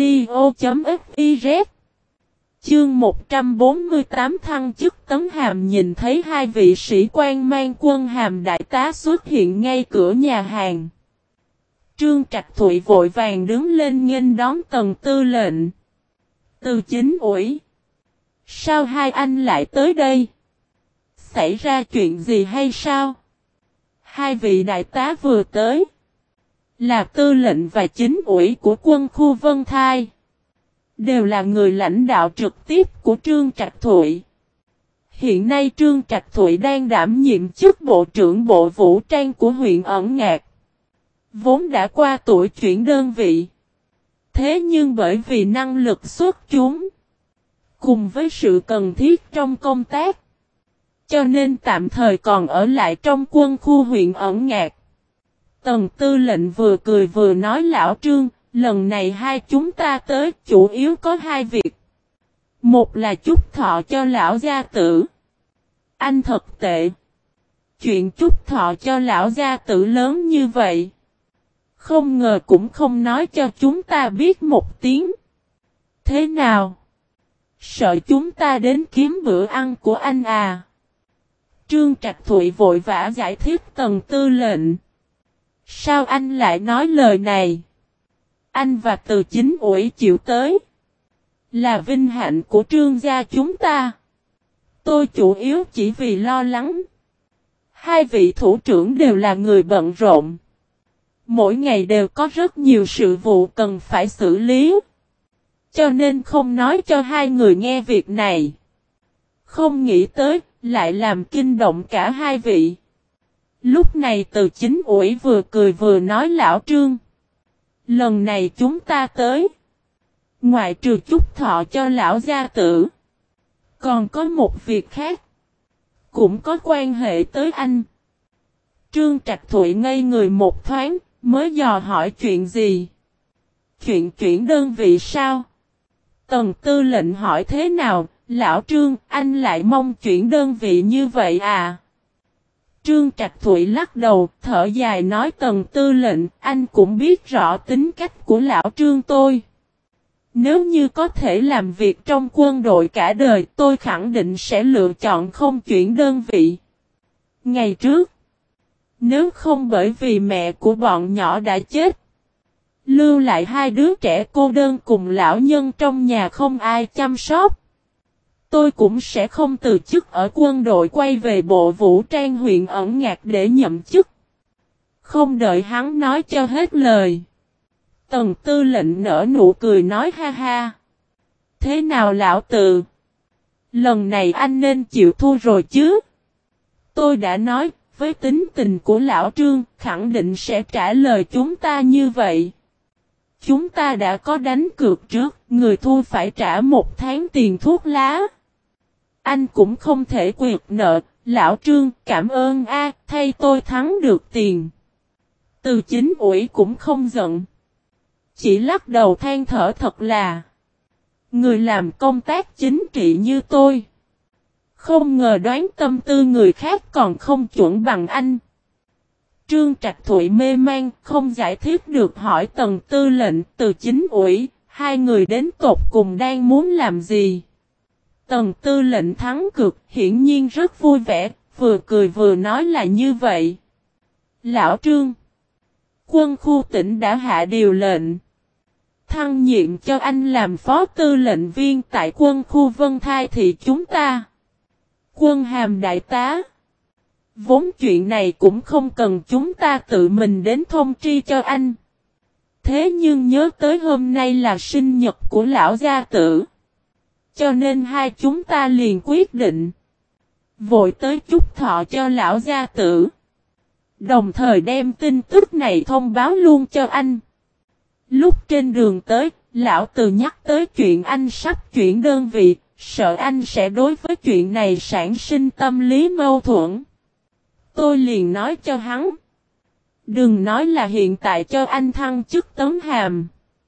[SPEAKER 1] audio.fiz. Chương một trăm bốn mươi tám thăng chức tấn hàm. Nhìn thấy hai vị sĩ quan mang quân hàm đại tá xuất hiện ngay cửa nhà hàng. Trương Trạch Thụy vội vàng đứng lên nghênh đón Tần tư lệnh. Từ Chính Ủy. Sao hai anh lại tới đây? Xảy ra chuyện gì hay sao? Hai vị đại tá vừa tới. Là tư lệnh và chính ủy của quân khu Vân Thai. Đều là người lãnh đạo trực tiếp của Trương Trạch Thụy. Hiện nay Trương Trạch Thụy đang đảm nhiệm chức Bộ trưởng Bộ Vũ trang của huyện Ẩn Ngạc. Vốn đã qua tuổi chuyển đơn vị. Thế nhưng bởi vì năng lực xuất chúng, cùng với sự cần thiết trong công tác, cho nên tạm thời còn ở lại trong quân khu huyện Ẩn Ngạc. Tần tư lệnh vừa cười vừa nói lão Trương, lần này hai chúng ta tới chủ yếu có hai việc. Một là chúc thọ cho lão gia tử. Anh thật tệ. Chuyện chúc thọ cho lão gia tử lớn như vậy. Không ngờ cũng không nói cho chúng ta biết một tiếng. Thế nào? Sợ chúng ta đến kiếm bữa ăn của anh à? Trương Trạch Thụy vội vã giải thích Tần tư lệnh. Sao anh lại nói lời này? Anh và Từ Chính ủy chịu tới. Là vinh hạnh của Trương gia chúng ta. Tôi chủ yếu chỉ vì lo lắng. Hai vị thủ trưởng đều là người bận rộn. Mỗi ngày đều có rất nhiều sự vụ cần phải xử lý. Cho nên không nói cho hai người nghe việc này. Không nghĩ tới, lại làm kinh động cả hai vị. Lúc này Từ Chính ủy vừa cười vừa nói lão Trương. Lần này chúng ta tới. Ngoại trừ chúc thọ cho lão gia tử. Còn có một việc khác. Cũng có quan hệ tới anh. Trương Trạch Thụy ngây người một thoáng. Mới dò hỏi chuyện gì? Chuyện chuyển đơn vị sao? Tần tư lệnh hỏi thế nào? Lão Trương, anh lại mong chuyển đơn vị như vậy à? Trương Trạch Thụy lắc đầu, thở dài nói Tần tư lệnh, anh cũng biết rõ tính cách của lão Trương tôi. Nếu như có thể làm việc trong quân đội cả đời, tôi khẳng định sẽ lựa chọn không chuyển đơn vị. Ngày trước, nếu không bởi vì mẹ của bọn nhỏ đã chết, lưu lại hai đứa trẻ cô đơn cùng lão nhân trong nhà không ai chăm sóc, tôi cũng sẽ không từ chức ở quân đội quay về Bộ Vũ trang huyện Ẩn Ngạc để nhậm chức. Không đợi hắn nói cho hết lời. Tần tư lệnh nở nụ cười nói ha ha. Thế nào lão Từ? Lần này anh nên chịu thua rồi chứ? Tôi đã nói, với tính tình của lão Trương, khẳng định sẽ trả lời chúng ta như vậy. Chúng ta đã có đánh cược trước, người thua phải trả một tháng tiền thuốc lá. Anh cũng không thể quyệt nợ, lão Trương, cảm ơn a, thay tôi thắng được tiền. Từ Chính ủy cũng không giận. Chỉ lắc đầu than thở thật là. Người làm công tác chính trị như tôi. Không ngờ đoán tâm tư người khác còn không chuẩn bằng anh. Trương Trạch Thụy mê man, không giải thích được hỏi Tần tư lệnh, Từ Chính ủy, hai người đến tột cùng đang muốn làm gì. Tần tư lệnh thắng cược, hiển nhiên rất vui vẻ, vừa cười vừa nói là như vậy. Lão Trương, quân khu tỉnh đã hạ điều lệnh. Thăng nhiệm cho anh làm phó tư lệnh viên tại quân khu Vân Thai thì chúng ta. Quân hàm đại tá. Vốn chuyện này cũng không cần chúng ta tự mình đến thông tri cho anh. Thế nhưng nhớ tới hôm nay là sinh nhật của lão gia tử. Cho nên hai chúng ta liền quyết định vội tới chúc thọ cho lão gia tử. Đồng thời đem tin tức này thông báo luôn cho anh. Lúc trên đường tới, lão Từ nhắc tới chuyện anh sắp chuyển đơn vị, sợ anh sẽ đối với chuyện này sản sinh tâm lý mâu thuẫn. Tôi liền nói cho hắn. Đừng nói là hiện tại cho anh thăng chức tấn hàm.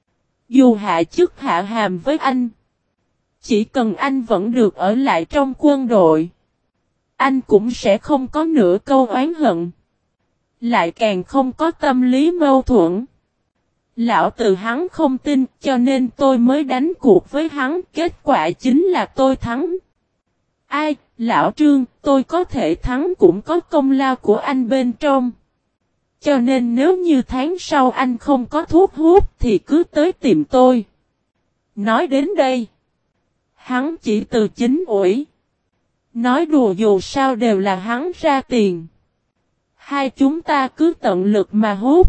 [SPEAKER 1] Dù hạ chức hạ hàm với anh. Chỉ cần anh vẫn được ở lại trong quân đội. Anh cũng sẽ không có nửa câu oán hận. Lại càng không có tâm lý mâu thuẫn. Lão Từ hắn không tin cho nên tôi mới đánh cuộc với hắn. Kết quả chính là tôi thắng. Ai, lão Trương, tôi có thể thắng cũng có công lao của anh bên trong. Cho nên nếu như tháng sau anh không có thuốc hút thì cứ tới tìm tôi. Nói đến đây. Hắn chỉ từ chính ủi. Nói đùa dù sao đều là hắn ra tiền. Hai chúng ta cứ tận lực mà hút.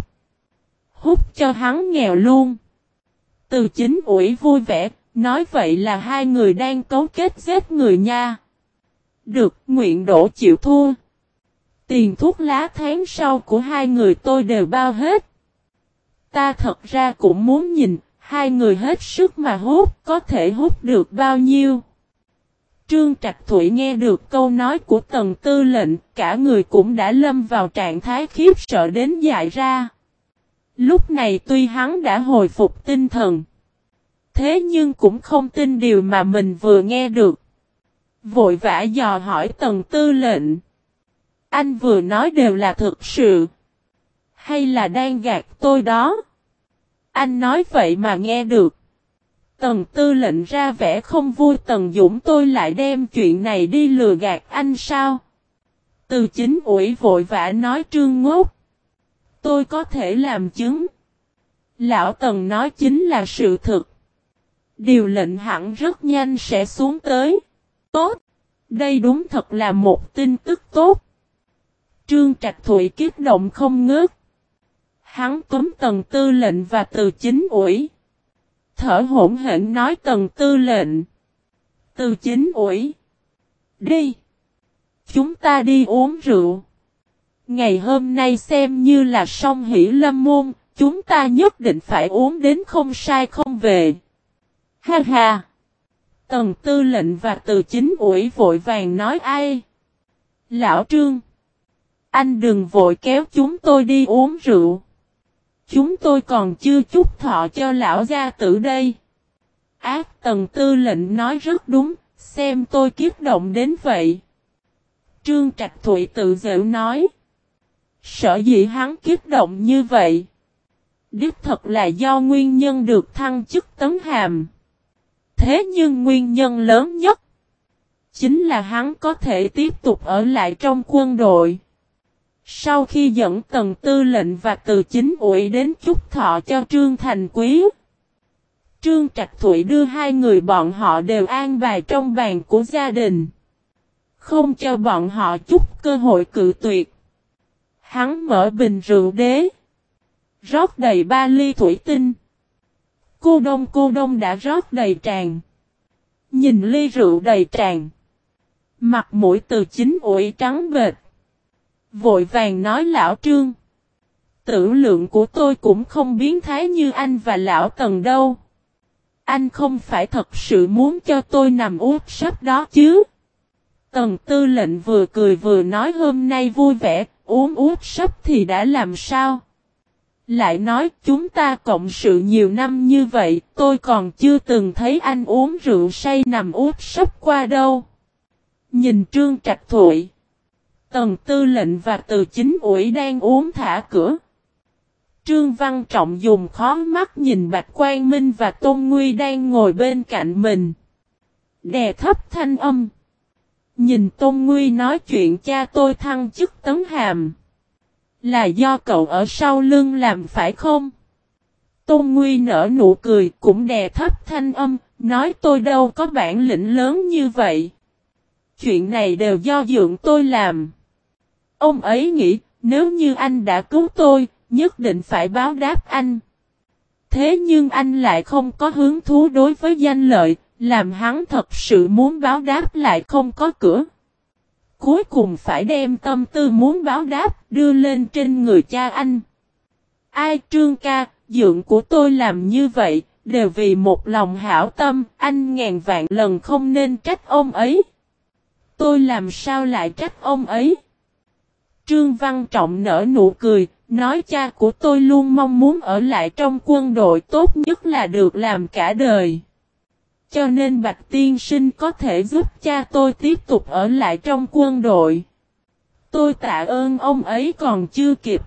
[SPEAKER 1] Hút cho hắn nghèo luôn. Từ chính ủi vui vẻ. Nói vậy là hai người đang cấu kết giết người nha. Được, nguyện đổ chịu thua. Tiền thuốc lá tháng sau của hai người tôi đều bao hết. Ta thật ra cũng muốn nhìn, hai người hết sức mà hút, có thể hút được bao nhiêu. Trương Trạch Thụy nghe được câu nói của Tần Tư lệnh, cả người cũng đã lâm vào trạng thái khiếp sợ đến dại ra. Lúc này tuy hắn đã hồi phục tinh thần, thế nhưng cũng không tin điều mà mình vừa nghe được. Vội vã dò hỏi Tần Tư lệnh. Anh vừa nói đều là thực sự. Hay là đang gạt tôi đó? Anh nói vậy mà nghe được. Tần Tư lệnh ra vẻ không vui. Tần Dũng tôi lại đem chuyện này đi lừa gạt anh sao? Từ chính ủi vội vã nói Trương Ngốc. Tôi có thể làm chứng. Lão Tần nói chính là sự thực. Điều lệnh hẳn rất nhanh sẽ xuống tới. Tốt. Đây đúng thật là một tin tức tốt. Trương Trạch Thụy kích động không ngớt. Hắn cấm Tần Tư lệnh và Từ chính ủi. Thở hổn hển nói Tần Tư lệnh. Từ chính ủi. Đi. Chúng ta đi uống rượu. Ngày hôm nay xem như là song hỷ lâm môn. Chúng ta nhất định phải uống đến không sai không về. Ha ha. Tần Tư lệnh và Từ chính ủi vội vàng nói ai. Lão Trương. Anh đừng vội kéo chúng tôi đi uống rượu. Chúng tôi còn chưa chúc thọ cho lão gia tử đây. Ác Tần Tư lệnh nói rất đúng. Xem tôi kiếp động đến vậy. Trương Trạch Thụy tự giễu nói. Sở dĩ hắn kiếp động như vậy. Đích thật là do nguyên nhân được thăng chức tấn hàm. Thế nhưng nguyên nhân lớn nhất. Chính là hắn có thể tiếp tục ở lại trong quân đội. Sau khi dẫn Tần Tư lệnh và Từ chính ủi đến chúc thọ cho Trương Thành Quý. Trương Trạch Thụy đưa hai người bọn họ đều an bài trong bàn của gia đình. Không cho bọn họ chút cơ hội cự tuyệt. Hắn mở bình rượu đế. Rót đầy ba ly thủy tinh. Cô đông cô đông đã rót đầy tràn. Nhìn ly rượu đầy tràn. Mặt mũi Từ chính ủi trắng bệch. Vội vàng nói lão Trương. Tử lượng của tôi cũng không biến thái như anh và lão Tần đâu. Anh không phải thật sự muốn cho tôi nằm úp sấp đó chứ. Tần Tư lệnh vừa cười vừa nói hôm nay vui vẻ, uống úp sấp thì đã làm sao. Lại nói chúng ta cộng sự nhiều năm như vậy, tôi còn chưa từng thấy anh uống rượu say nằm úp sấp qua đâu. Nhìn Trương Trạch Thụy. Tần Tư lệnh và Từ chính ủi đang uống thả cửa. Trương Văn Trọng dùng khó mắt nhìn Bạch Quang Minh và Tôn Nguy đang ngồi bên cạnh mình. Đè thấp thanh âm. Nhìn Tôn Nguy nói chuyện cha tôi thăng chức tấn hàm. Là do cậu ở sau lưng làm phải không? Tôn Nguy nở nụ cười cũng đè thấp thanh âm. Nói tôi đâu có bản lĩnh lớn như vậy. Chuyện này đều do dượng tôi làm. Ông ấy nghĩ, nếu như anh đã cứu tôi, nhất định phải báo đáp anh. Thế nhưng anh lại không có hứng thú đối với danh lợi, làm hắn thật sự muốn báo đáp lại không có cửa. Cuối cùng phải đem tâm tư muốn báo đáp đưa lên trên người cha anh. Ai Trương ca, dượng của tôi làm như vậy, đều vì một lòng hảo tâm, anh ngàn vạn lần không nên trách ông ấy. Tôi làm sao lại trách ông ấy? Trương Văn Trọng nở nụ cười, nói cha của tôi luôn mong muốn ở lại trong quân đội, tốt nhất là được làm cả đời. Cho nên Bạch tiên sinh có thể giúp cha tôi tiếp tục ở lại trong quân đội. Tôi tạ ơn ông ấy còn chưa kịp.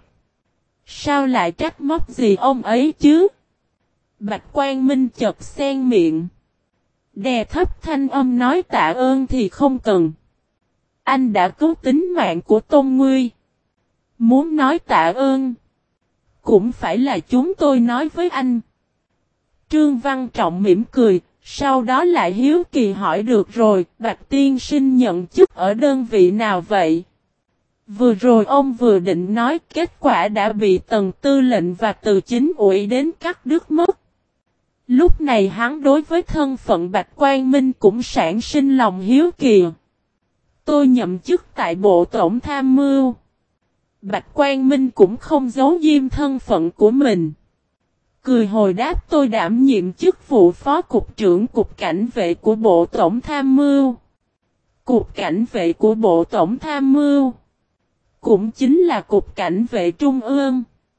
[SPEAKER 1] Sao lại trách móc gì ông ấy chứ? Bạch Quang Minh chợt xen miệng. Đè thấp thanh âm nói tạ ơn thì không cần. Anh đã cứu tính mạng của Tôn Nguy. Muốn nói tạ ơn, cũng phải là chúng tôi nói với anh. Trương Văn Trọng mỉm cười, sau đó lại hiếu kỳ hỏi được rồi, Bạch tiên sinh nhận chức ở đơn vị nào vậy? Vừa rồi ông vừa định nói kết quả đã bị Tần Tư lệnh và Từ Chính ủy đến cắt đứt mất. Lúc này hắn đối với thân phận Bạch Quang Minh cũng sản sinh lòng hiếu kỳ. Tôi nhậm chức tại Bộ Tổng Tham mưu. Bạch Quang Minh cũng không giấu diêm thân phận của mình. Cười hồi đáp tôi đảm nhiệm chức vụ Phó Cục trưởng Cục Cảnh vệ của Bộ Tổng Tham mưu. Cục Cảnh vệ của Bộ Tổng Tham mưu cũng chính là Cục Cảnh vệ Trung ương.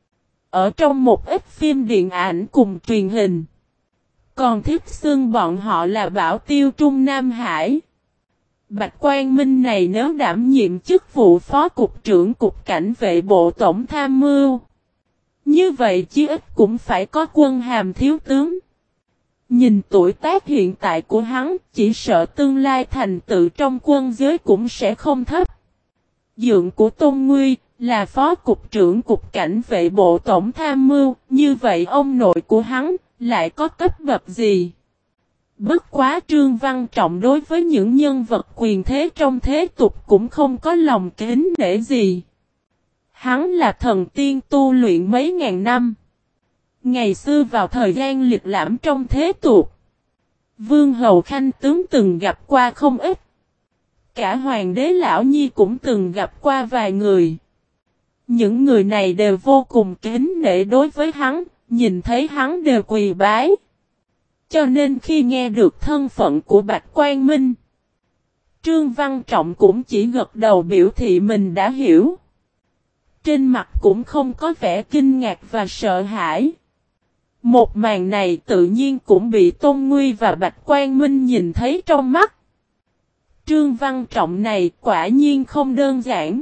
[SPEAKER 1] Ở trong một ít phim điện ảnh cùng truyền hình, còn thích xưng bọn họ là Bảo Tiêu Trung Nam Hải. Bạch Quang Minh này nếu đảm nhiệm chức vụ Phó Cục trưởng Cục Cảnh vệ Bộ Tổng Tham mưu, như vậy chí ít cũng phải có quân hàm thiếu tướng. Nhìn tuổi tác hiện tại của hắn, chỉ sợ tương lai thành tựu trong quân giới cũng sẽ không thấp. Dượng của Tôn Nguy là Phó Cục trưởng Cục Cảnh vệ Bộ Tổng Tham mưu, như vậy ông nội của hắn lại có cấp bậc gì? Bất quá Trương Văn Trọng đối với những nhân vật quyền thế trong thế tục cũng không có lòng kính nể gì. Hắn là thần tiên tu luyện mấy ngàn năm. Ngày xưa vào thời gian liệt lãm trong thế tục, Vương Hầu Khanh tướng từng gặp qua không ít. Cả Hoàng đế Lão Nhi cũng từng gặp qua vài người. Những người này đều vô cùng kính nể đối với hắn, nhìn thấy hắn đều quỳ bái. Cho nên khi nghe được thân phận của Bạch Quang Minh, Trương Văn Trọng cũng chỉ gật đầu biểu thị mình đã hiểu. Trên mặt cũng không có vẻ kinh ngạc và sợ hãi. Một màn này tự nhiên cũng bị Tôn Nguy và Bạch Quang Minh nhìn thấy trong mắt. Trương Văn Trọng này quả nhiên không đơn giản.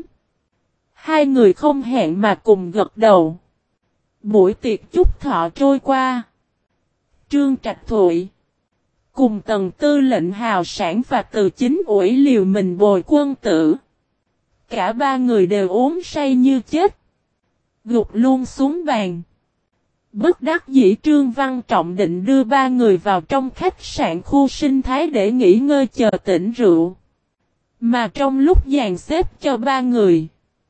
[SPEAKER 1] Hai người không hẹn mà cùng gật đầu. Buổi tiệc chúc thọ trôi qua. Trương Trạch Thụy cùng Tần Tư lệnh hào sản và Từ Chính ủy liều mình bồi quân tử. Cả ba người đều uống say như chết. Gục luôn xuống bàn. Bất đắc dĩ Trương Văn Trọng định đưa ba người vào trong khách sạn khu sinh thái để nghỉ ngơi chờ tỉnh rượu. Mà trong lúc dàn xếp cho ba người,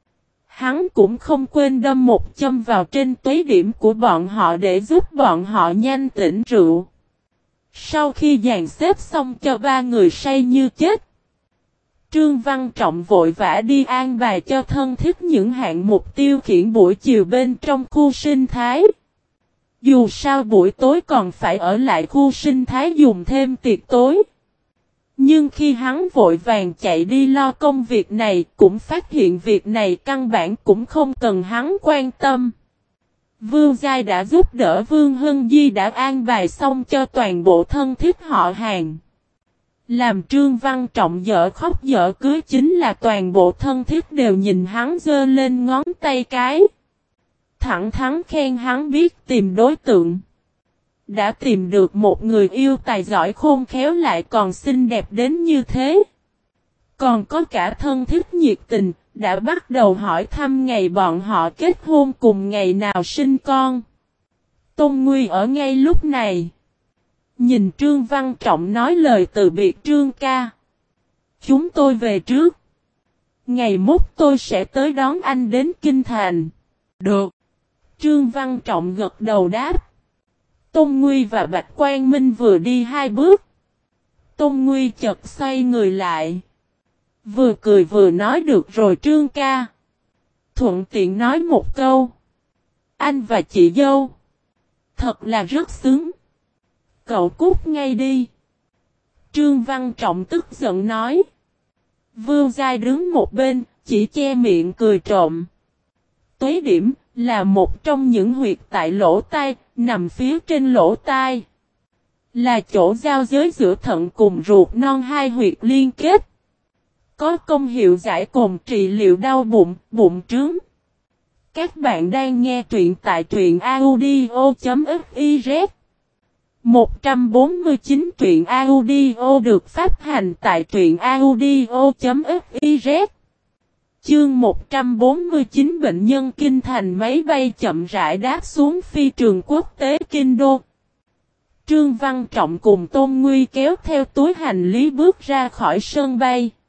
[SPEAKER 1] hắn cũng không quên đâm một châm vào trên túy điểm của bọn họ để giúp bọn họ nhanh tỉnh rượu. Sau khi dàn xếp xong cho ba người say như chết, Trương Văn Trọng vội vã đi an bài cho thân thiết những hạng mục tiêu khiển buổi chiều bên trong khu sinh thái. Dù sao buổi tối còn phải ở lại khu sinh thái dùng thêm tiệc tối. Nhưng khi hắn vội vàng chạy đi lo công việc này, cũng phát hiện việc này căn bản cũng không cần hắn quan tâm. Vương Giai đã giúp đỡ Vương Hân Di đã an bài xong cho toàn bộ thân thiết họ hàng. Làm Trương Văn Trọng dở khóc dở cưới chính là toàn bộ thân thiết đều nhìn hắn giơ lên ngón tay cái. Thẳng thắn khen hắn biết tìm đối tượng. Đã tìm được một người yêu tài giỏi khôn khéo lại còn xinh đẹp đến như thế. Còn có cả thân thiết nhiệt tình, đã bắt đầu hỏi thăm ngày bọn họ kết hôn cùng ngày nào sinh con. Tôn Nguy ở ngay lúc này. Nhìn Trương Văn Trọng nói lời từ biệt Trương ca. Chúng tôi về trước. Ngày mốt tôi sẽ tới đón anh đến Kinh Thành. Được. Trương Văn Trọng gật đầu đáp. Tôn Nguy và Bạch Quang Minh vừa đi hai bước. Tôn Nguy chợt xoay người lại. Vừa cười vừa nói được rồi Trương ca. Thuận tiện nói một câu. Anh và chị dâu. Thật là rất xứng. Cậu cút ngay đi. Trương Văn Trọng tức giận nói. Vương Giai đứng một bên, chỉ che miệng cười trộm. Tuế điểm là một trong những huyệt tại lỗ tai, nằm phía trên lỗ tai. Là chỗ giao giới giữa thận cùng ruột non hai huyệt liên kết. Có công hiệu giải cồn trị liệu đau bụng, bụng trướng. Các bạn đang nghe truyện tại truyện audio.fiz. một trăm bốn mươi chín truyện audio được phát hành tại truyện audio.fiz. Chương một trăm bốn mươi chín bệnh nhân Kinh Thành máy bay chậm rãi đáp xuống phi trường quốc tế Kinh Đô. Trương Văn Trọng cùng Tôn Nguy kéo theo túi hành lý bước ra khỏi sân bay.